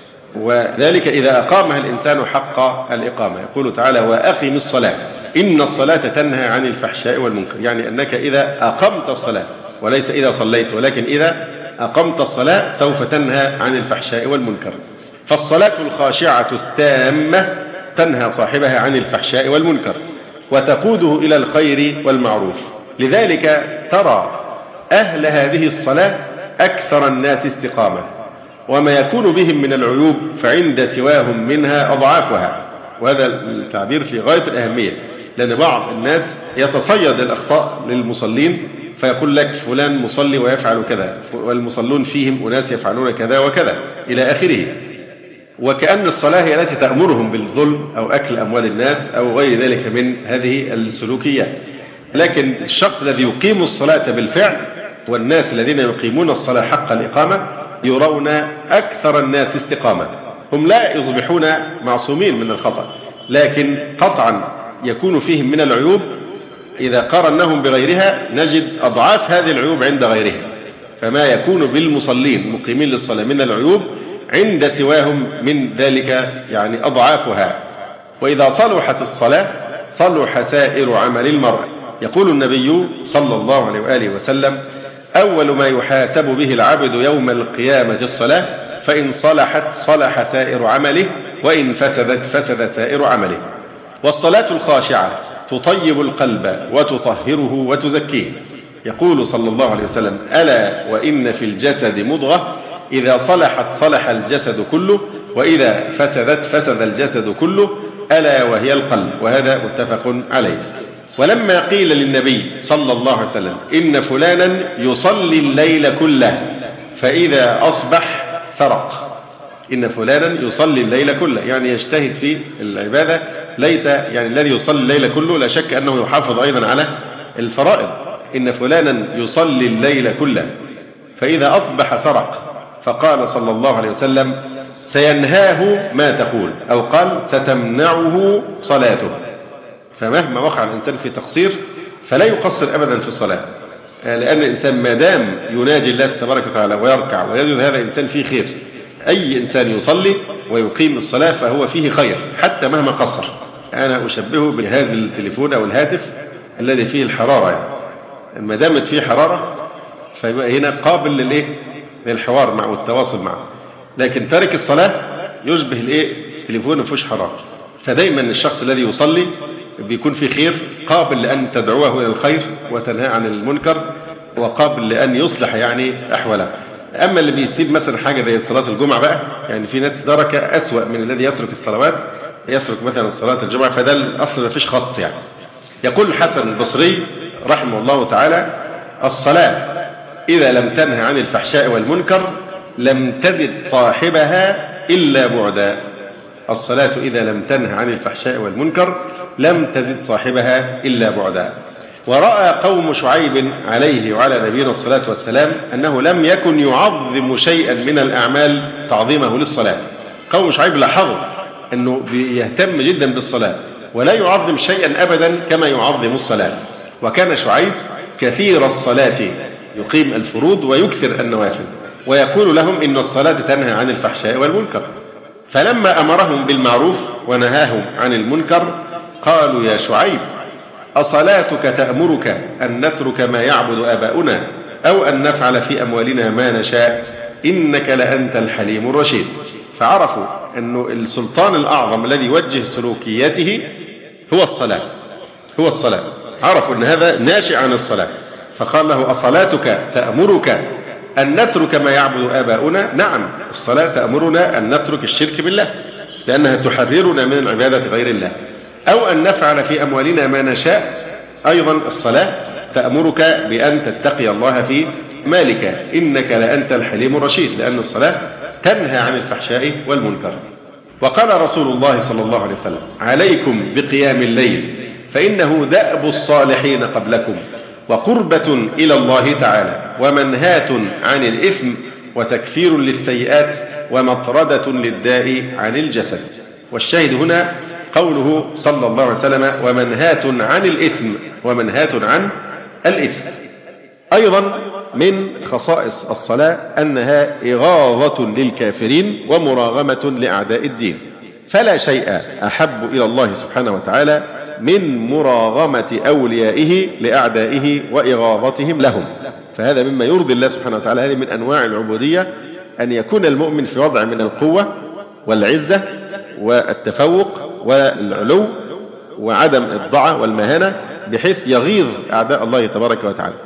وذلك إذا أقامها الإنسان حق الإقامة. يقول تعالى وأقم الصلاة إن الصلاة تنهى عن الفحشاء والمنكر، يعني أنك إذا أقمت الصلاة، وليس إذا صليت، ولكن إذا أقمت الصلاة سوف تنهى عن الفحشاء والمنكر. فالصلاة الخاشعة التامة تنهى صاحبها عن الفحشاء والمنكر وتقوده إلى الخير والمعروف. لذلك ترى أهل هذه الصلاة أكثر الناس استقامة، وما يكون بهم من العيوب فعند سواهم منها أضعافها، وهذا التعبير في غاية الأهمية. لأن بعض الناس يتصيد الأخطاء للمصلين فيقول لك فلان مصلي ويفعل كذا، والمصلون فيهم أناس يفعلون كذا وكذا إلى آخره، وكأن الصلاة هي التي تأمرهم بالظلم أو أكل أموال الناس أو غير ذلك من هذه السلوكيات. لكن الشخص الذي يقيم الصلاة بالفعل والناس الذين يقيمون الصلاة حق الإقامة يرون أكثر الناس استقامة. هم لا يصبحون معصومين من الخطأ، لكن قطعا يكون فيهم من العيوب إذا قارناهم بغيرها نجد أضعاف هذه العيوب عند غيرهم. فما يكون بالمصلين مقيمين للصلاة من العيوب عند سواهم من ذلك يعني أضعافها. وإذا صلحت الصلاة صلح سائر عمل المرء. يقول النبي صلى الله عليه وآله وسلم: أول ما يحاسب به العبد يوم القيامة الصلاة، فإن صلحت صلح سائر عمله، وإن فسدت فسد سائر عمله. والصلاة الخاشعة تطيب القلب وتطهره وتزكيه. يقول صلى الله عليه وسلم: ألا وإن في الجسد مضغة إذا صلحت صلح الجسد كله، وإذا فسدت فسد الجسد كله، ألا وهي القلب. وهذا متفق عليه. ولما قيل للنبي صلى الله عليه وسلم: إن فلانا يصلي الليل كله فإذا أصبح سرق. إن فلانا يصلي الليل كله يعني يجتهد في العبادة، ليس يعني الذي يصلي الليل كله لا شك أنه يحافظ أيضا على الفرائض. إن فلانا يصلي الليل كله فإذا أصبح سرق. فقال صلى الله عليه وسلم: سينهاه ما تقول، أو قال ستمنعه صلاته. فمهما وقع الإنسان في تقصير فلا يقصر أبدا في الصلاة، لأن الإنسان ما دام يناجي الله تبارك وتعالى ويركع ويسجد هذا إنسان فيه خير. أي إنسان يصلي ويقيم الصلاة فهو فيه خير حتى مهما قصر. أنا أشبهه بجهاز التليفون أو الهاتف الذي فيه الحرارة، يعني ما دامت فيه حرارة فيبقى هنا قابل للحوار معه والتواصل معه. لكن تارك الصلاة يشبه التليفون ما فيهوش حرارة. فدايما الشخص الذي يصلي بيكون في خير، قابل لأن تدعوه إلى الخير وتنهى عن المنكر، وقابل لأن يصلح يعني أحواله. أما اللي بيسيب مثلا حاجة زي صلاة الجمعة بقى، يعني في ناس دركة أسوأ من الذي يترك الصلوات، يترك مثلا صلاة الجمعة، فده الأصل ما فيش خط يعني. يقول الحسن البصري رحمه الله تعالى: الصلاة إذا لم تنهى عن الفحشاء والمنكر لم تزد صاحبها إلا بعدا. الصلاة إذا لم تنهى عن الفحشاء والمنكر لم تزد صاحبها إلا بعدا. ورأى قوم شعيب عليه وعلى نبينا الصلاة والسلام أنه لم يكن يعظم شيئا من الأعمال تعظيمه للصلاة. قوم شعيب لاحظوا أنه يهتم جدا بالصلاة ولا يعظم شيئا أبدا كما يعظم الصلاة. وكان شعيب كثير الصلاة يقيم الفروض ويكثر النوافل، ويقول لهم إن الصلاة تنهى عن الفحشاء والمنكر. فلما أمرهم بالمعروف ونهاهم عن المنكر قالوا: يا شعيب، أصلاتك تأمرك أن نترك ما يعبد آباؤنا أو أن نفعل في أموالنا ما نشاء؟ إنك لأنت الحليم الرشيد. فعرفوا أنه السلطان الأعظم الذي يوجه سلوكياته هو الصلاة، هو الصلاة. عرفوا أن هذا ناشئ عن الصلاة، فقال له: أصلاتك تأمرك أن نترك ما يعبد آباؤنا؟ نعم، الصلاة تأمرنا أن نترك الشرك بالله لأنها تحررنا من العبادة غير الله، أو أن نفعل في أموالنا ما نشاء. أيضا الصلاة تأمرك بأن تتقي الله في مالك، إنك لأنت الحليم الرشيد، لأن الصلاة تنهى عن الفحشاء والمنكر. وقال رسول الله صلى الله عليه وسلم: عليكم بقيام الليل فإنه دأب الصالحين قبلكم وقربة إلى الله تعالى ومنهاة عن الإثم وتكفير للسيئات ومطردة للداء عن الجسد. والشاهد هنا قوله صلى الله عليه وسلم: ومنهاة عن الإثم، ومنهاة عن الإثم. أيضا من خصائص الصلاة أنها إغاظة للكافرين ومراغمة لأعداء الدين، فلا شيء أحب إلى الله سبحانه وتعالى من مراغمة أوليائه لأعدائه وإغاظتهم لهم. فهذا مما يرضي الله سبحانه وتعالى. هذه من أنواع العبودية، أن يكون المؤمن في وضع من القوة والعزة والتفوق والعلو وعدم الضعة والمهانة، بحيث يغيظ أعداء الله تبارك وتعالى.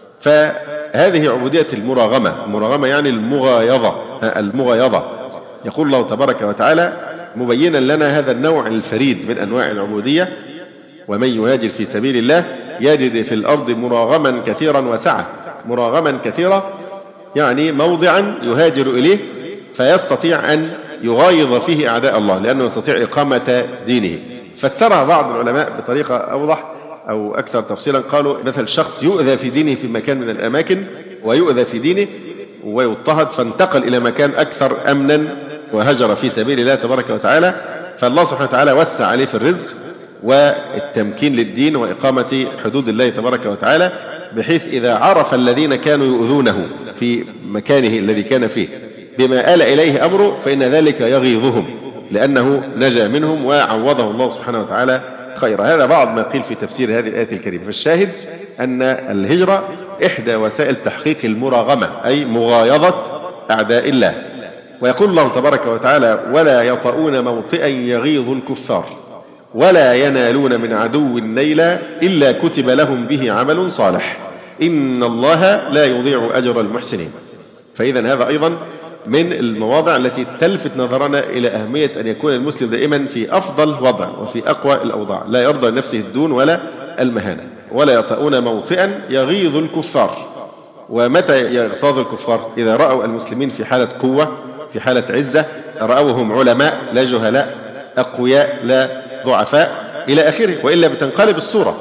فهذه عبودية المراغمة. المراغمة يعني المغايظة. يقول الله تبارك وتعالى مبينا لنا هذا النوع الفريد من أنواع العبودية: ومن يهاجر في سبيل الله يجد في الأرض مراغما كثيرا وسعة. مراغما كثيرا يعني موضعا يهاجر إليه فيستطيع أن يغايظ فيه أعداء الله، لأنه يستطيع إقامة دينه. فسرها بعض العلماء بطريقة أوضح أو أكثر تفصيلا، قالوا مثل شخص يؤذى في دينه في مكان من الأماكن ويؤذى في دينه ويضطهد، فانتقل إلى مكان أكثر أمنا وهجر في سبيل الله تبارك وتعالى، فالله سبحانه وتعالى وسع عليه في الرزق والتمكين للدين وإقامة حدود الله تبارك وتعالى، بحيث إذا عرف الذين كانوا يؤذونه في مكانه الذي كان فيه بما آل إليه أمره فإن ذلك يغيظهم، لأنه نجا منهم وعوضه الله سبحانه وتعالى خيرا. هذا بعض ما قيل في تفسير هذه الآية الكريمة. فالشاهد أن الهجرة إحدى وسائل تحقيق المراغمة، أي مغايظة أعداء الله. ويقول الله تبارك وتعالى: ولا يطؤون موطئا يغيظ الكفار ولا ينالون من عدو نيلا إلا كتب لهم به عمل صالح إن الله لا يضيع أجر المحسنين. فإذا هذا أيضا من المواضع التي تلفت نظرنا إلى أهمية أن يكون المسلم دائما في أفضل وضع وفي أقوى الأوضاع، لا يرضى لنفسه الدون ولا المهانة. ولا يطؤون موطئا يغيظ الكفار. ومتى يغتاظ الكفار؟ إذا رأوا المسلمين في حالة قوة، في حالة عزة، رأوهم علماء لا جهلاء، أقوياء لا ضعفاء إلى آخره، وإلا بتنقلب الصورة.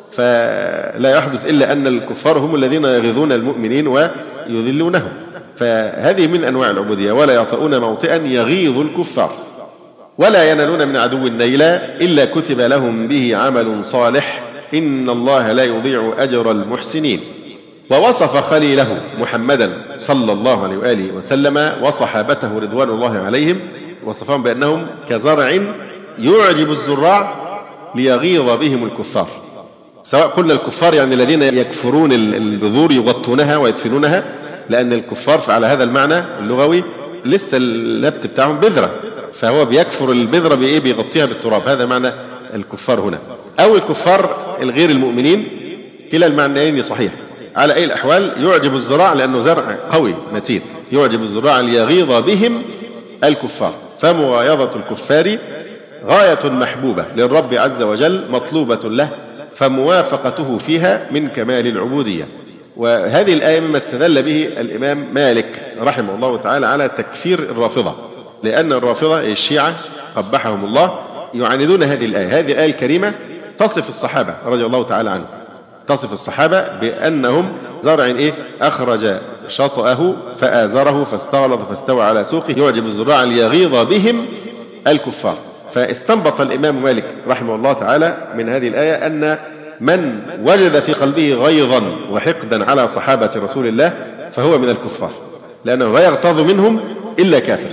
فلا يحدث إلا أن الكفار هم الذين يغيظون المؤمنين ويذلونهم. فهذه من أنواع العبودية. ولا يطؤون موطئا يغيظ الكفار ولا ينالون من عدو نيلا إلا كتب لهم به عمل صالح إن الله لا يضيع أجر المحسنين. ووصف خليله محمدا صلى الله عليه وآله وسلم وصحابته رضوان الله عليهم، وصفهم بأنهم كزرع يعجب الزراع ليغيظ بهم الكفار. سواء قلنا الكفار يعني الذين يكفرون البذور يغطونها ويدفنونها، لأن الكفار على هذا المعنى اللغوي لسه النبت بتاعهم بذرة، فهو بيكفر البذرة بإيه؟ بيغطيها بالتراب. هذا معنى الكفار هنا. أو الكفار الغير المؤمنين، كلا المعنيين صحيح. على أي الأحوال يعجب الزراع لأنه زرع قوي متين، يعجب الزراع ليغيظ بهم الكفار. فمغايظة الكفار غاية محبوبة للرب عز وجل مطلوبة له، فموافقته فيها من كمال العبودية. وهذه الآية مما استدل به الإمام مالك رحمه الله تعالى على تكفير الرافضة، لأن الرافضة الشيعة قبحهم الله يعاندون هذه الآية. هذه الآية الكريمة تصف الصحابة رضي الله تعالى عنهم، تصف الصحابة بأنهم زرع أخرج شطأه فآزره فاستغلظ فاستوى على سوقه يعجب الزراع ليغيظ بهم الكفار. فاستنبط الإمام مالك رحمه الله تعالى من هذه الآية أن من وجد في قلبه غيظا وحقدا على صحابة رسول الله فهو من الكفار، لأنه لا يغتاظ منهم إلا كافر.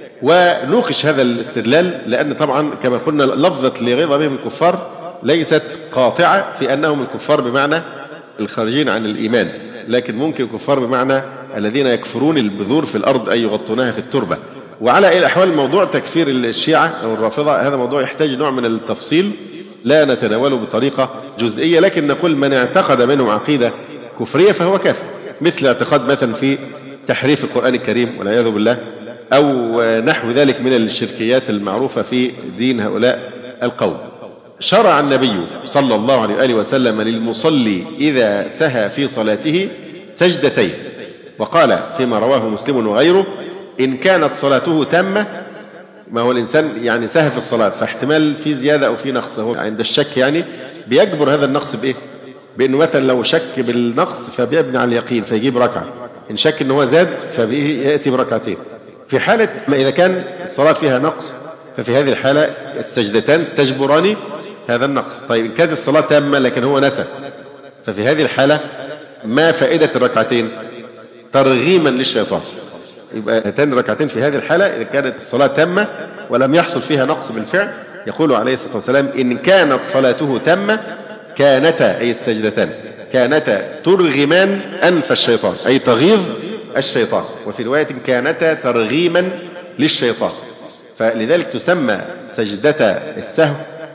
ونوقش هذا الاستدلال، لأن طبعا كما قلنا لفظة ليغيظ بهم الكفار ليست قاطعة في أنهم الكفار بمعنى الخارجين عن الإيمان، لكن ممكن كفار بمعنى الذين يكفرون البذور في الأرض أي يغطونها في التربة. وعلى أي الأحوال موضوع تكفير الشيعة أو الرافضة هذا موضوع يحتاج نوع من التفصيل لا نتناوله بطريقة جزئية، لكن نقول من اعتقد منهم عقيدة كفرية فهو كافر، مثل اعتقاد مثلا في تحريف القرآن الكريم والعياذ بالله، أو نحو ذلك من الشركيات المعروفة في دين هؤلاء القوم. شرع النبي صلى الله عليه وآله وسلم للمصلي إذا سهى في صلاته سجدتين، وقال فيما رواه مسلم وغيره: إن كانت صلاته تامة، ما هو الإنسان يعني سهى في الصلاة فاحتمال في زيادة أو في نقص، هو عند الشك يعني بيجبر هذا النقص بإيه؟ بأنه مثلا لو شك بالنقص فبيبني على اليقين فيجيب ركعة، إن شك أنه زاد فبيأتي بركعتين. في حالة ما إذا كان الصلاة فيها نقص ففي هذه الحالة السجدتان تجبران هذا النقص. طيب إن كانت الصلاة تامة لكن هو نسى، ففي هذه الحالة ما فائدة الركعتين؟ ترغيما للشيطان. يبقى هاتان ركعتين في هذه الحالة إذا كانت الصلاة تامة ولم يحصل فيها نقص بالفعل. يقول عليه الصلاة والسلام: إن كانت صلاته تامة كانتا، أي السجدتان كانتا ترغمان أنف الشيطان، أي تغيظ الشيطان. وفي رواية كانتا ترغيما للشيطان. فلذلك تسمى سجدتا السهو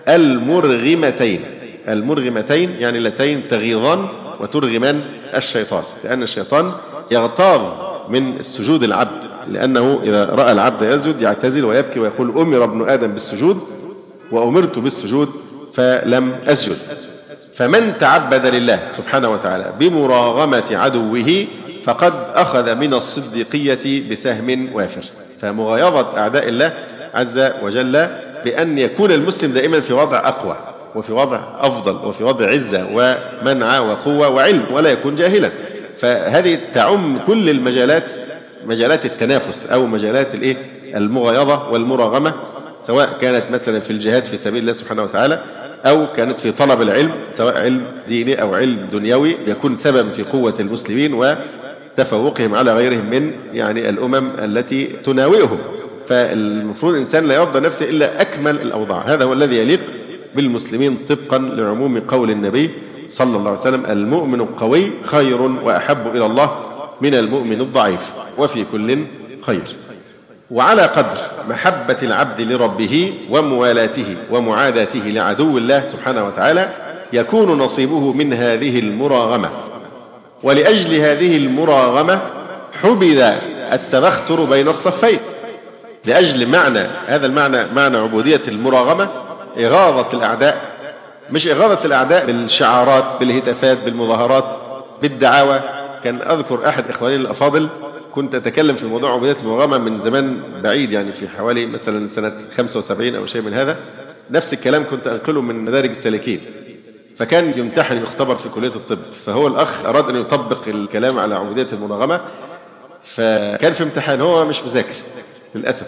المرغمتين. المرغمتين يعني اللتين تغيظان وترغمان الشيطان، لأن الشيطان يغتاظ من السجود العبد، لأنه إذا رأى العبد يسجد يعتزل ويبكي ويقول: أمر ابن آدم بالسجود وأمرت بالسجود فلم أسجد. فمن تعبد لله سبحانه وتعالى بمراغمة عدوه فقد أخذ من الصديقية بسهم وافر. فمغايظة أعداء الله عز وجل بأن يكون المسلم دائما في وضع أقوى وفي وضع أفضل وفي وضع عزة ومنع وقوة وعلم، ولا يكون جاهلا. فهذه تعم كل المجالات، مجالات التنافس أو مجالات المغايظة والمراغمة، سواء كانت مثلا في الجهاد في سبيل الله سبحانه وتعالى، أو كانت في طلب العلم، سواء علم ديني أو علم دنيوي، يكون سبب في قوة المسلمين وتفوقهم على غيرهم من الأمم التي تناوئهم. فالمفروض الإنسان لا يرضى نفسه إلا أكمل الأوضاع. هذا هو الذي يليق بالمسلمين طبقا لعموم قول النبي صلى الله عليه وسلم: المؤمن القوي خير وأحب إلى الله من المؤمن الضعيف، وفي كل خير. وعلى قدر محبة العبد لربه وموالاته ومعاداته لعدو الله سبحانه وتعالى يكون نصيبه من هذه المراغمة. ولأجل هذه المراغمة حبذ التبختر بين الصفين، لأجل هذا معنى عبودية المراغمة، إغاظة الأعداء، مش إغاظة الأعداء بالشعارات، بالهتافات، بالمظاهرات، بالدعاوى. كان أذكر أحد إخواني الأفاضل كنت أتكلم في موضوع عبودية المراغمة من زمان بعيد، في حوالي مثلا سنة 75 أو شيء من هذا. نفس الكلام كنت أنقله من مدارج السالكين. فكان يمتحن يختبر في كلية الطب، فهو الأخ أراد أن يطبق الكلام على عبودية المراغمة، فكان في امتحان هو مش مذاكر للأسف،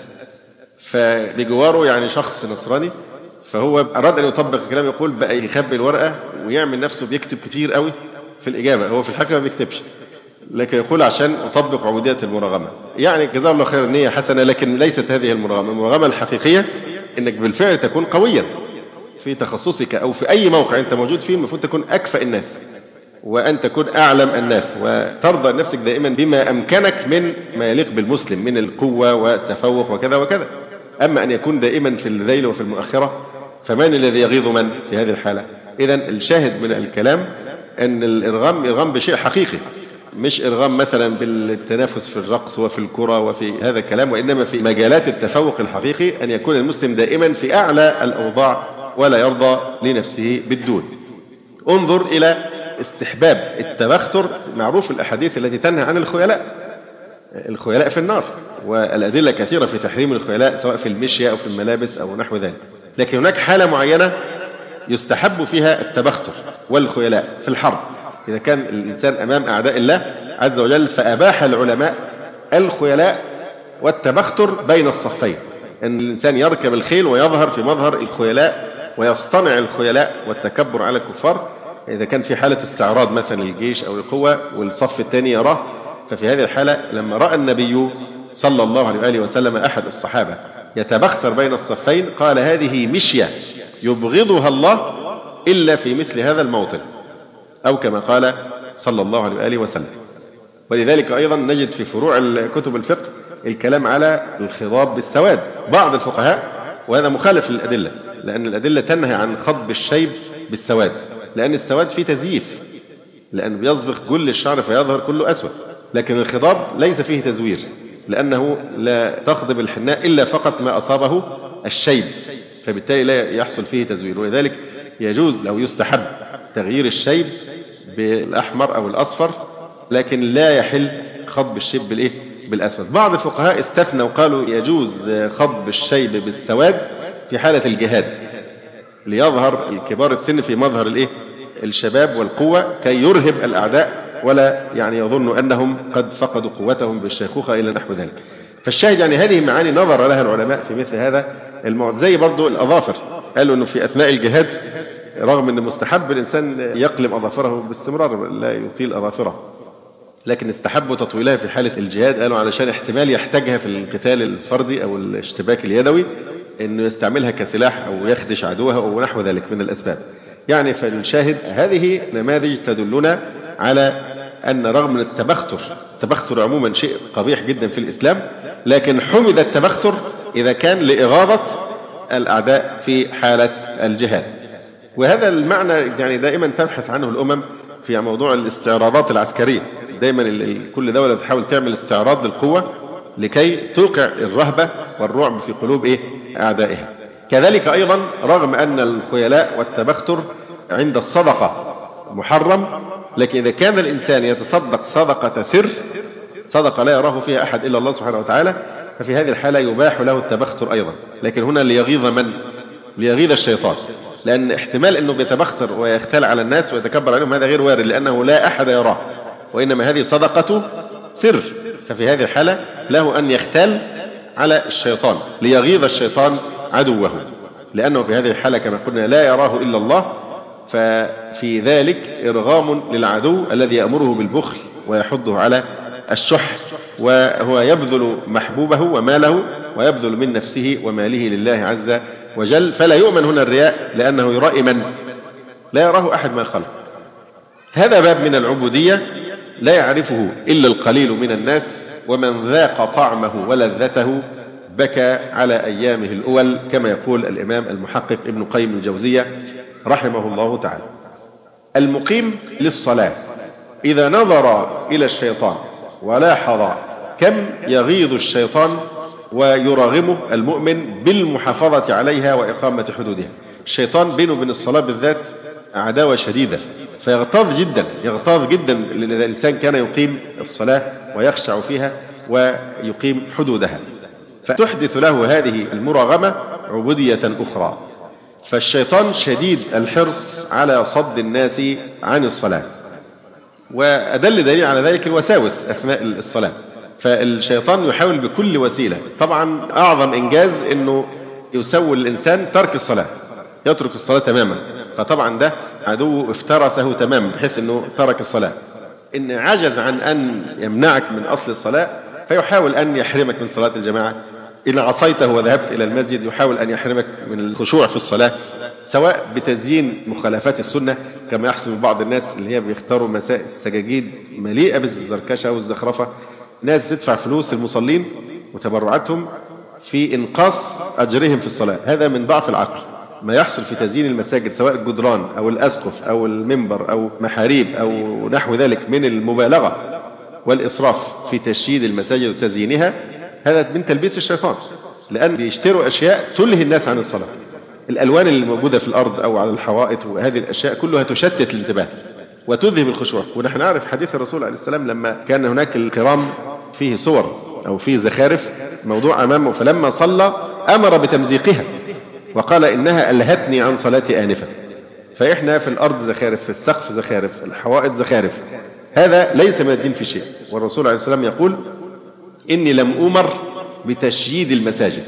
فبجواره شخص نصراني، فهو أراد أن يطبق الكلام، يقول بقى يخبي الورقة ويعمل نفسه بيكتب كتير قوي في الإجابة، هو في الحقيقة ما بيكتبش، لكن يقول عشان أطبق عبودية المراغمة. جزاه الله خير، النية حسنة، لكن ليست هذه المراغمة. المراغمة الحقيقية إنك بالفعل تكون قويا في تخصصك أو في أي موقع أنت موجود فيه. المفروض تكون أكفأ الناس وأن تكون أعلم الناس، وترضى نفسك دائما بما أمكنك من ما يليق بالمسلم من القوة والتفوق وكذا وكذا. أما أن يكون دائما في الذيل وفي المؤخرة، فمن الذي يغيظ من في هذه الحالة؟ إذن الشاهد من الكلام أن الإرغام إرغام بشيء حقيقي، مش إرغام مثلا بالتنافس في الرقص وفي الكرة وفي هذا الكلام، وإنما في مجالات التفوق الحقيقي أن يكون المسلم دائما في أعلى الأوضاع ولا يرضى لنفسه بالدون. انظر إلى استحباب التبختر. معروف الأحاديث التي تنهى عن الخيلاء في النار، والأدلة كثيرة في تحريم الخيلاء سواء في المشية أو في الملابس أو نحو ذلك. لكن هناك حالة معينة يستحب فيها التبختر والخيلاء في الحرب، إذا كان الإنسان أمام أعداء الله عز وجل، فأباح العلماء الخيلاء والتبختر بين الصفين، أن الإنسان يركب الخيل ويظهر في مظهر الخيلاء ويصطنع الخيلاء والتكبر على الكفار، إذا كان في حالة استعراض مثلا الجيش أو القوة والصف الثاني يراه. ففي هذه الحالة لما رأى النبي صلى الله عليه وآله وسلم أحد الصحابة يتبختر بين الصفين قال: هذه مشية يبغضها الله إلا في مثل هذا الموطن، أو كما قال صلى الله عليه وآله وسلم. ولذلك أيضا نجد في فروع كتب الفقه الكلام على الخضاب بالسواد. بعض الفقهاء، وهذا مخالف للأدلة، لأن الأدلة تنهى عن خضب الشيب بالسواد، لأن السواد فيه تزييف، لأنه بيصبغ كل الشعر فيظهر كله أسود. لكن الخضاب ليس فيه تزوير، لأنه لا تخضب الحناء إلا فقط ما أصابه الشيب، فبالتالي لا يحصل فيه تزوير. ولذلك يجوز أو يستحب تغيير الشيب بالأحمر أو الأصفر، لكن لا يحل خضب الشيب بالأسود. بعض الفقهاء استثنوا وقالوا يجوز خضب الشيب بالسواد في حالة الجهاد، ليظهر الكبار السن في مظهر الشباب والقوة، كي يرهب الأعداء ولا يظن أنهم قد فقدوا قوتهم بالشيخوخة إلى نحو ذلك. فالشاهد هذه معاني نظر لها العلماء في مثل هذا الموضوع. زي برضو الأظافر، قالوا أنه في أثناء الجهاد رغم أن مستحب الإنسان يقلم أظافره باستمرار لا يطيل أظافره، لكن استحبوا تطويلها في حالة الجهاد، قالوا علشان احتمال يحتاجها في القتال الفردي أو الاشتباك اليدوي، أنه يستعملها كسلاح أو يخدش عدوها أو نحو ذلك من الأسباب. فالشاهد هذه نماذج تدلنا على أن رغم التبختر عموما شيء قبيح جدا في الإسلام، لكن حمد التبختر إذا كان لإغاظة الأعداء في حالة الجهاد. وهذا المعنى دائما تبحث عنه الأمم في موضوع الاستعراضات العسكرية. دائما كل دولة تحاول تعمل استعراض للقوة لكي توقع الرهبة والرعب في قلوب أعدائها. كذلك أيضا رغم أن الخيلاء والتبختر عند الصدقة محرم، لكن إذا كان الإنسان يتصدق صدقة سر، صدقة لا يراه فيها أحد إلا الله سبحانه وتعالى، ففي هذه الحالة يباح له التبختر أيضا، لكن هنا ليغيظ من؟ ليغيظ الشيطان، لأن احتمال أنه بيتبختر ويختال على الناس ويتكبر عليهم هذا غير وارد، لأنه لا أحد يراه، وإنما هذه صدقة سر، ففي هذه الحالة له أن يختال على الشيطان ليغيظ الشيطان عدوه، لأنه في هذه الحالة كما قلنا لا يراه إلا الله، ففي ذلك إرغام للعدو الذي يأمره بالبخل ويحضه على الشح، وهو يبذل محبوبه وماله ويبذل من نفسه وماله لله عز وجل، فلا يؤمن هنا الرياء، لأنه يرائي من؟ لا يراه أحد من الخلق. هذا باب من العبودية لا يعرفه إلا القليل من الناس، ومن ذاق طعمه ولذته بكى على أيامه الأول، كما يقول الإمام المحقق ابن قيم الجوزية رحمه الله تعالى. المقيم للصلاة إذا نظر إلى الشيطان ولاحظ كم يغيظ الشيطان ويرغمه المؤمن بالمحافظة عليها وإقامة حدودها. الشيطان بينه وبين الصلاة بالذات عداوة شديدة، فيغتاظ جدا إذا الإنسان كان يقيم الصلاة ويخشع فيها ويقيم حدودها، فتحدث له هذه المراغمة عبودية أخرى. فالشيطان شديد الحرص على صد الناس عن الصلاة، وأدل دليل على ذلك الوساوس أثناء الصلاة، فالشيطان يحاول بكل وسيلة. طبعا أعظم إنجاز أنه يسول الإنسان ترك الصلاة، يترك الصلاة تماما، فطبعا ده عدو افترسه تماما بحيث أنه ترك الصلاة. إن عجز عن أن يمنعك من أصل الصلاة فيحاول أن يحرمك من صلاة الجماعة. إن عصيته وذهبت إلى المسجد يحاول أن يحرمك من الخشوع في الصلاة، سواء بتزيين مخالفات السنة كما يحصل من بعض الناس اللي هي بيختاروا مسائل السجاجيد مليئة بالزركشة والزخرفة، ناس بتدفع فلوس المصلين وتبرعاتهم في إنقاص أجرهم في الصلاة. هذا من ضعف العقل. ما يحصل في تزيين المساجد سواء الجدران أو الأسقف أو المنبر أو محاريب أو نحو ذلك من المبالغة والإسراف في تشييد المساجد وتزيينها، هذا من تلبيس الشيطان، لأن بيشتروا أشياء تلهي الناس عن الصلاة. الألوان اللي موجودة في الأرض أو على الحوائط وهذه الأشياء كلها تشتت الانتباه وتذهب الخشوع. ونحن نعرف حديث الرسول عليه السلام لما كان هناك الكرام فيه صور أو فيه زخارف موضوع أمامه، فلما صلى أمر بتمزيقها وقال إنها ألهتني عن صلاتي آنفا. فإحنا في الأرض زخارف، في السقف زخارف، في الحوائط زخارف، هذا ليس من الدين في شيء. والرسول عليه السلام يقول إني لم أمر بتشييد المساجد.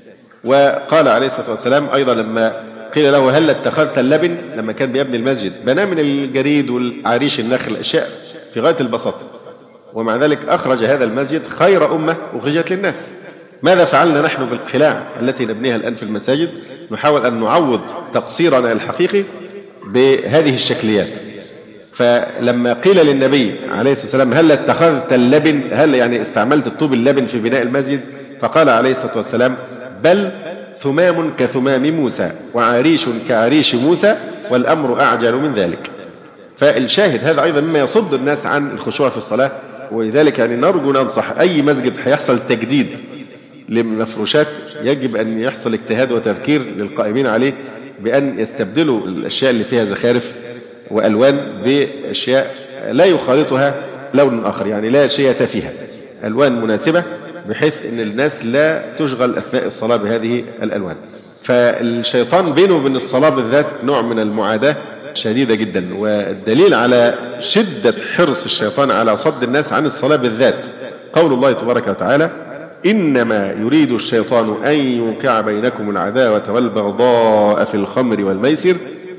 وقال عليه الصلاة والسلام أيضا لما قيل له هل اتخذت اللبن، لما كان بيبني المسجد بناه من الجريد والعريش النخل، أشياء في غاية البساطة، ومع ذلك أخرج هذا المسجد خير أمة أخرجت للناس. ماذا فعلنا نحن بالقلاع التي نبنيها الآن في المساجد؟ نحاول أن نعوض تقصيرنا الحقيقي بهذه الشكليات. فلما قيل للنبي عليه الصلاة والسلام هل اتخذت اللبن، هل يعني استعملت الطوب اللبن في بناء المسجد، فقال عليه الصلاة والسلام بل ثمام كثمام موسى وعريش كعريش موسى والأمر أعجل من ذلك. فالشاهد هذا أيضا مما يصد الناس عن الخشوع في الصلاة. ولذلك يعني نرجو ننصح أي مسجد هيحصل تجديد للمفروشات يجب أن يحصل اجتهاد وتذكير للقائمين عليه بأن يستبدلوا الأشياء اللي فيها زخارف وألوان بأشياء لا يخالطها لون آخر، يعني لا شيء فيها، ألوان مناسبة بحيث أن الناس لا تشغل أثناء الصلاة بهذه الألوان. فالشيطان بينه وبين الصلاة بالذات نوع من المعاداة شديدة جدا. والدليل على شدة حرص الشيطان على صد الناس عن الصلاة بالذات قول الله تبارك وتعالى إنما يريد الشيطان أن يوقع بينكم العداوة والبغضاء في الخمر والميسر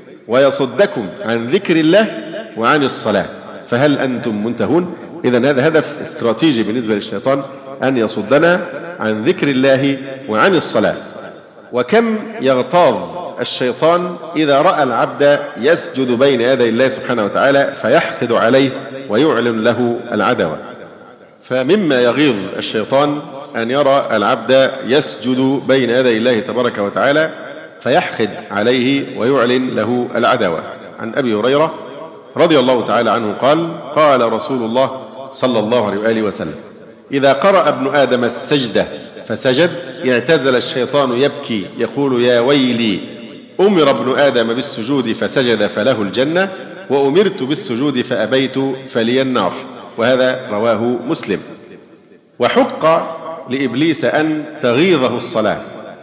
ويصدكم عن ذكر الله وعن الصلاة فهل أنتم منتهون. إذن هذا هدف استراتيجي بالنسبة للشيطان أن يصدنا عن ذكر الله وعن الصلاة. وكم يغتاظ الشيطان إذا رأى العبد يسجد بين يدي الله سبحانه وتعالى فيحقد عليه ويعلن له العداوة. فمما يغيظ الشيطان أن يرى العبد يسجد بين يدي الله تبارك وتعالى فيحقد عليه ويعلن له العداوة. عن أبي هريرة رضي الله تعالى عنه قال قال رسول الله صلى الله عليه وآله وسلم إذا قرأ ابن آدم السجدة فسجد اعتزل الشيطان يبكي يقول يا ويلي أمر ابن آدم بالسجود فسجد فله الجنة وأمرت بالسجود فأبيت فلي النار. وهذا رواه مسلم. وحق لإبليس أن تغيظه الصلاة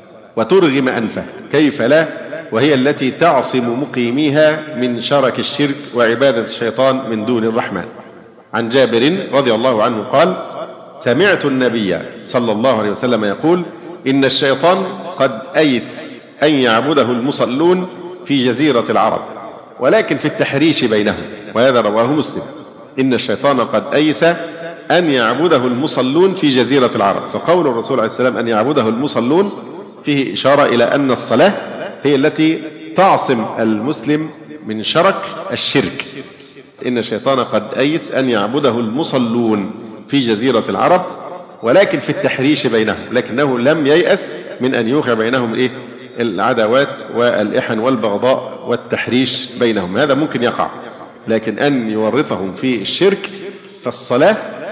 وترغم أنفه، كيف لا، وهي التي تعصم مقيميها من شرك الشرك وعبادة الشيطان من دون الرحمن. عن جابر رضي الله عنه قال سمعت النبي صلى الله عليه وسلم يقول إن الشيطان قد أيس أن يعبده المصلون في جزيرة العرب ولكن في التحريش بينهم. وهذا رواه مسلم. إن الشيطان قد أيس أن يعبده المصلون في جزيرة العرب. فقول الرسول عليه السلام أن يعبده المصلون فيه إشارة إلى أن الصلاة هي التي تعصم المسلم من شرك الشرك. إن الشيطان قد أيس أن يعبده المصلون في جزيرة العرب ولكن في التحريش بينهم، لكنه لم ييأس من أن يوقع بينهم العداوات والإحن والبغضاء والتحريش بينهم. هذا ممكن يقع، لكن أن يورطهم في الشرك فالصلاة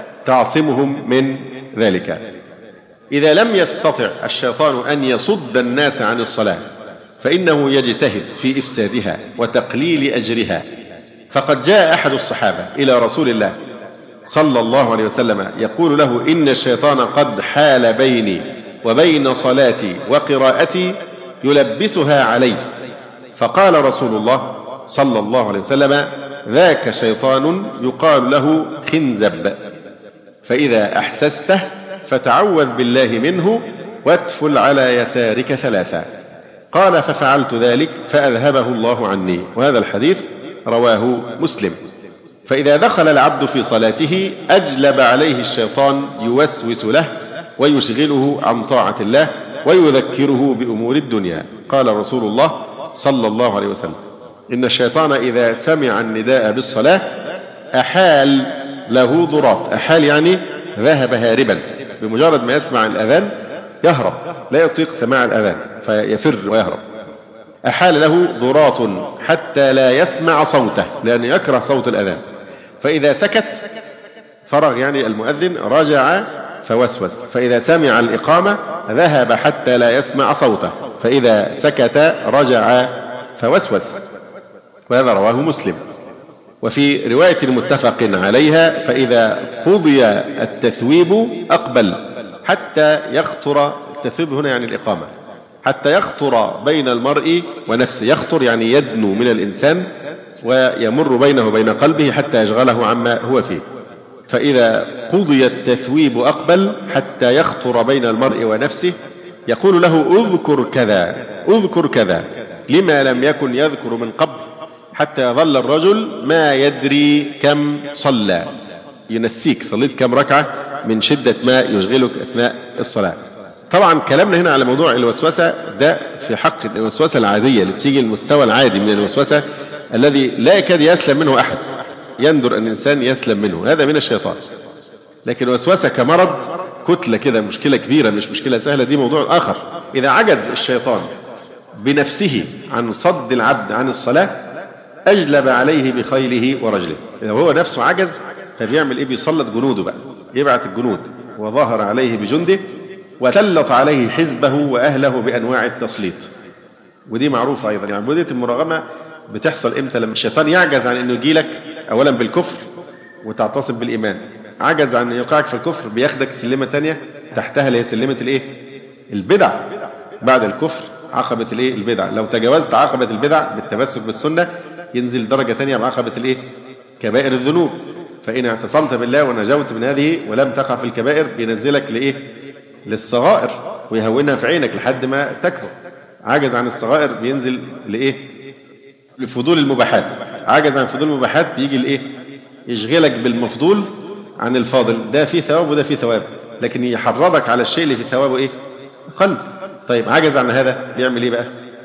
تعصمهم من ذلك. إذا لم يستطع الشيطان أن يصد الناس عن الصلاة فإنه يجتهد في إفسادها وتقليل أجرها. فقد جاء أحد الصحابة إلى رسول الله صلى الله عليه وسلم يقول له إن الشيطان قد حال بيني وبين صلاتي وقراءتي يلبسها علي. فقال رسول الله صلى الله عليه وسلم ذاك شيطان يقال له خنزب، فإذا أحسسته فتعوذ بالله منه واتفل على يسارك 3. قال ففعلت ذلك فأذهبه الله عني. وهذا الحديث رواه مسلم. فإذا دخل العبد في صلاته أجلب عليه الشيطان يوسوس له ويشغله عن طاعة الله ويذكره بأمور الدنيا. قال رسول الله صلى الله عليه وسلم إن الشيطان إذا سمع النداء بالصلاة أحال له ضراط. أحال يعني ذهب هاربا، بمجرد ما يسمع الأذان يهرب، لا يطيق سماع الأذان فيفر ويهرب. أحال له ضراط حتى لا يسمع صوته لأنه يكره صوت الأذان. فإذا سكت فرغ يعني المؤذن رجع فوسوس. فإذا سمع الإقامة ذهب حتى لا يسمع صوته، فإذا سكت رجع فوسوس. وهذا رواه مسلم. وفي رواية متفق عليها فإذا قضي التثويب أقبل حتى يخطر، التثويب هنا يعني الإقامة، حتى يخطر بين المرء ونفسه. يخطر يعني يدنو من الإنسان ويمر بينه وبين قلبه حتى يشغله عما هو فيه. فإذا قضي التثويب أقبل حتى يخطر بين المرء ونفسه يقول له اذكر كذا اذكر كذا لما لم يكن يذكر من قبل، حتى يظل الرجل ما يدري كم صلى، ينسيك صليت كم ركعة من شدة ما يشغلك أثناء الصلاة. طبعا كلامنا هنا على موضوع الوسوسة ده في حق الوسوسة العادية اللي بتيجي المستوى العادي من الوسوسة الذي لا يكاد يسلم منه أحد، يندر أن الإنسان يسلم منه، هذا من الشيطان. لكن الوسوسة كمرض كتلة كده، مشكلة كبيرة مش مشكلة سهلة، دي موضوع آخر. إذا عجز الشيطان بنفسه عن صد العبد عن الصلاة أجلب عليه بخيله ورجله. إذا هو نفسه عجز فبيعمل إيه؟ بيسلط جنوده بقى، يبعت الجنود وظهر عليه بجنده وسلط عليه حزبه وأهله بأنواع التسليط. ودي معروفة أيضا. يعني عبودية المراغمة بتحصل إمتى؟ لما الشيطان يعجز عن أنه يجيلك أولا بالكفر وتعتصم بالإيمان، عجز عن أن يوقعك في الكفر بياخدك سلمة تانية تحتها اللي هي سلمة الإيه؟ البدع. بعد الكفر عقبة الإيه؟ البدع. لو تجاوزت عقبة البدع بالتمسك بالسنة ينزل درجة تانية بعقبة الإيه؟ كبائر الذنوب. فإن اعتصمت بالله ونجوت من هذه ولم تقع في الكبائر بينزلك لإيه؟ للصغائر ويهونها في عينك لحد ما تكبر. عجز عن الصغائر بينزل لإيه؟ لفضول المباحات. عجز عن فضول المباحات بيجي لإيه؟ يشغلك بالمفضول عن الفاضل، ده فيه ثواب وده فيه ثواب، لكن يحرضك على الشيء اللي فيه ثوابه إيه؟ قل. طيب عجز عن هذا بيعمل إيه بقى؟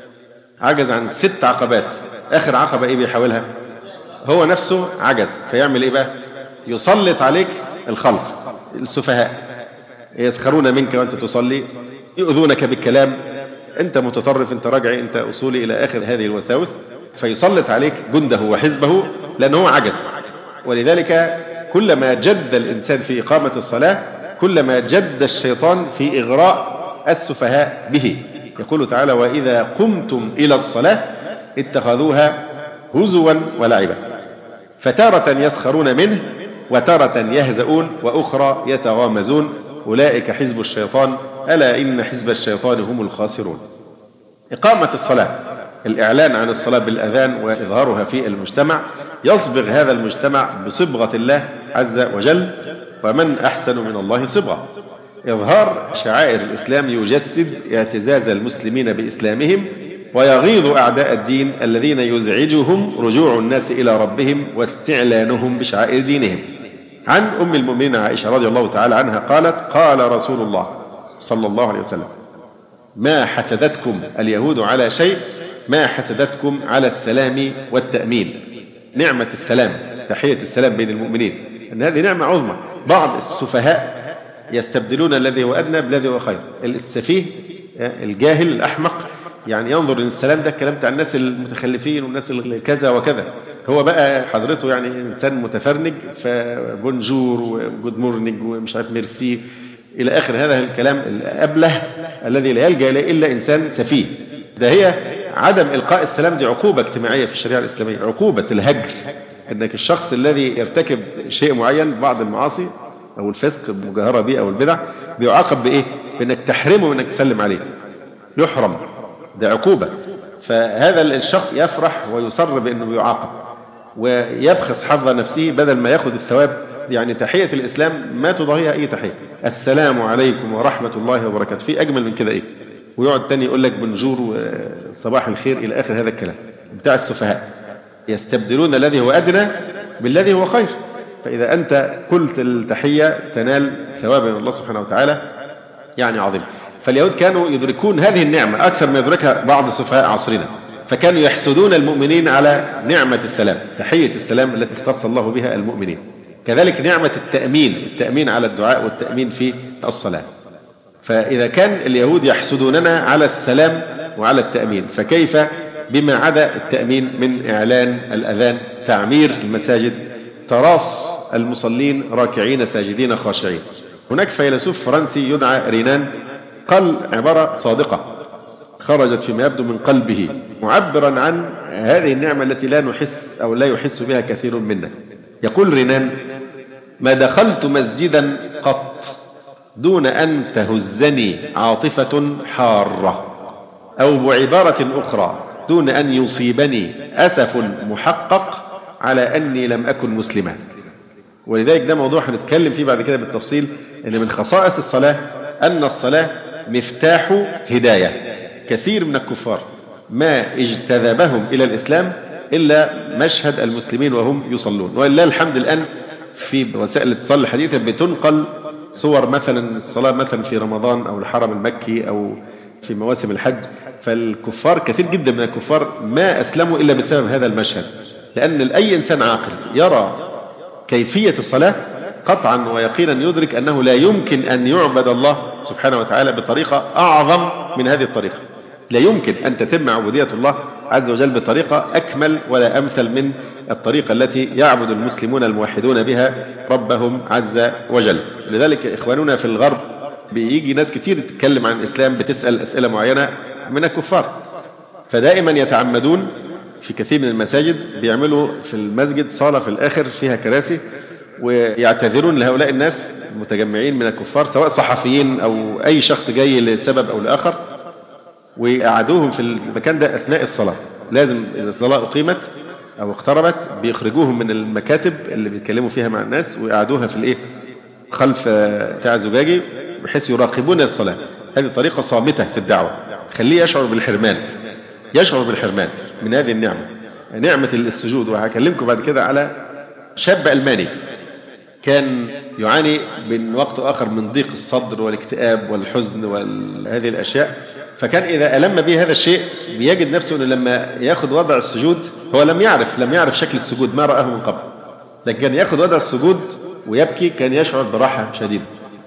عجز عن 6 عقبات، آخر عقبة إيه بيحاولها؟ هو نفسه عجز، فيعمل إيه بقى؟ يسلط عليك الخلق السفهاء يسخرون منك وأنت تصلي، يؤذونك بالكلام، أنت متطرف، أنت راجعي، أنت أصولي، إلى آخر هذه الوساوس. فيسلط عليك جنده وحزبه لأنه هو عجز. ولذلك كلما جد الإنسان في إقامة الصلاة كلما جد الشيطان في إغراء السفهاء به. يقول تعالى: وإذا قمتم إلى الصلاة اتخذوها هزوا ولعبا. فتارة يسخرون منه وتارة يهزؤون وأخرى يتغامزون أولئك حزب الشيطان ألا إن حزب الشيطان هم الخاسرون. إقامة الصلاة، الإعلان عن الصلاة بالأذان وإظهارها في المجتمع، يصبغ هذا المجتمع بصبغة الله عز وجل، ومن أحسن من الله صبغة. إظهار شعائر الإسلام يجسد اعتزاز المسلمين بإسلامهم ويغيظ أعداء الدين الذين يزعجهم رجوع الناس إلى ربهم واستعلانهم بشعائر دينهم. عن أم المؤمنين عائشة رضي الله تعالى عنها قالت: قال رسول الله صلى الله عليه وسلم: ما حسدتكم اليهود على شيء ما حسدتكم على السلام والتأمين. نعمة السلام، تحية السلام بين المؤمنين، أن هذه نعمة عظمى. بعض السفهاء يستبدلون الذي هو أدنى بالذي هو خير. السفيه الجاهل الأحمق يعني ينظر إن السلام ده الكلام بتاع الناس المتخلفين والناس اللي كذا وكذا، هو بقى حضرته يعني إنسان متفرنج، فبونجور وجود مورنينج ومش عارف ميرسي إلى آخر هذا الكلام الأبله الذي لا يلجأ إليه إلا إنسان سفيه. ده هي عدم إلقاء السلام، دي عقوبة اجتماعية في الشريعة الإسلامية، عقوبة الهجر. أنك الشخص الذي يرتكب شيء معين، بعض المعاصي أو الفسق المجاهرة به أو البدع، بيعاقب بإيه؟ بأنك تحرمه من أنك تسلم عليه، يحرم، ده عقوبة. فهذا الشخص يفرح ويصر بأنه بيعاقب ويبخس حظ نفسه بدل ما يأخذ الثواب. يعني تحية الإسلام ما تضاهيها أي تحية. السلام عليكم ورحمة الله وبركاته، في أجمل من كده إيه؟ ويقعد تاني يقول لك بنجور وصباح الخير إلى آخر هذا الكلام بتاع السفهاء. يستبدلون الذي هو أدنى بالذي هو خير. فإذا أنت قلت التحية تنال ثوابا من الله سبحانه وتعالى يعني عظيم. فاليهود كانوا يدركون هذه النعمة أكثر ما يدركها بعض سفهاء عصرنا، فكانوا يحسدون المؤمنين على نعمة السلام، تحية السلام التي اختص الله بها المؤمنين. كذلك نعمة التأمين على الدعاء والتأمين في الصلاة. فإذا كان اليهود يحسدوننا على السلام وعلى التأمين، فكيف بما عدا التأمين من إعلان الأذان، تعمير المساجد، تراص المصلين راكعين ساجدين خاشعين. هناك فيلسوف فرنسي يدعى رينان قال عبارة صادقة خرجت فيما يبدو من قلبه، معبرا عن هذه النعمة التي لا نحس أو لا يحس بها كثير منا. يقول رينان: ما دخلت مسجدا قط دون أن تهزني عاطفة حارة، أو بعبارة أخرى دون أن يصيبني أسف محقق على أني لم أكن مسلما. ولذلك ده موضوع هنتكلم فيه بعد كده بالتفصيل، أن من خصائص الصلاة أن الصلاة مفتاح هداية. كثير من الكفار ما اجتذبهم إلى الإسلام إلا مشهد المسلمين وهم يصلون. ولله الحمد الآن في وسائل الاتصال الحديثة بتنقل صور مثلا الصلاة مثلا في رمضان أو الحرم المكي أو في مواسم الحج. فالكفار كثير جدا من الكفار ما أسلموا إلا بسبب هذا المشهد، لأن أي إنسان عاقل يرى كيفية الصلاة قطعا ويقينا يدرك أنه لا يمكن أن يعبد الله سبحانه وتعالى بطريقة أعظم من هذه الطريقة. لا يمكن أن تتم عبودية الله عز وجل بطريقة أكمل ولا أمثل من الطريقة التي يعبد المسلمون الموحدون بها ربهم عز وجل. لذلك إخواننا في الغرب بيجي ناس كتير تتكلم عن الإسلام بتسأل أسئلة معينة من الكفار، فدائما يتعمدون في كثير من المساجد بيعملوا في المسجد صالة في الآخر فيها كراسي، ويعتذرون لهؤلاء الناس المتجمعين من الكفار سواء صحفيين أو أي شخص جاي لسبب أو لآخر، ويقعدوهم في المكان ده أثناء الصلاة. لازم إذا الصلاة أقيمت أو اقتربت بيخرجوهم من المكاتب اللي بيتكلموا فيها مع الناس ويقعدوها في الإيه خلف بتاع زجاجي بحيث يراقبون الصلاة. هذه طريقة صامتة في الدعوة، خليه يشعر بالحرمان، يشعر بالحرمان من هذه النعمة، نعمة السجود. وهكلمكم بعد كده على شاب ألماني كان يعاني من وقت آخر من ضيق الصدر والاكتئاب والحزن وهذه الأشياء، فكان إذا ألم به هذا الشيء بيجد نفسه أنه لما يأخذ وضع السجود هو لم يعرف شكل السجود، ما رآه من قبل، لكن كان يأخذ وضع السجود ويبكي كان يشعر براحة شديدة.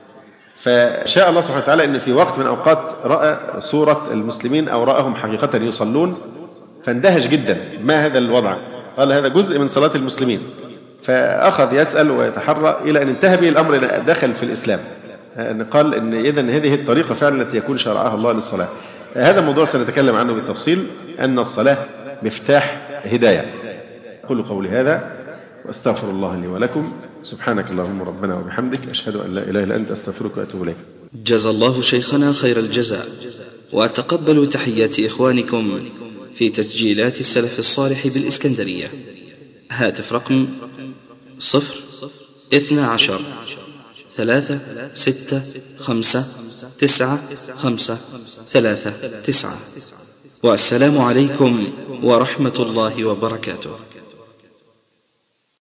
فشاء الله سبحانه وتعالى أن في وقت من أوقات رأى صورة المسلمين أو رأهم حقيقة يصلون، فاندهش جدا، ما هذا الوضع؟ قال هذا جزء من صلاة المسلمين. فأخذ يسأل ويتحرى إلى أن انتهى به الأمر إلى دخل في الإسلام. قال إن إذن هذه الطريقة فعلا التي يكون شرعها الله للصلاة. هذا الموضوع سنتكلم عنه بالتفصيل، أن الصلاة مفتاح هداية. أقول قولي هذا وأستغفر الله لي ولكم. سبحانك اللهم ربنا وبحمدك، أشهد أن لا إله إلا أنت، أستغفرك وأتوب إليك. جزى الله شيخنا خير الجزاء، وتقبلوا تحيات إخوانكم في تسجيلات السلف الصالح بالإسكندرية. هاتف رقم 012 36599539. والسلام عليكم ورحمة الله وبركاته.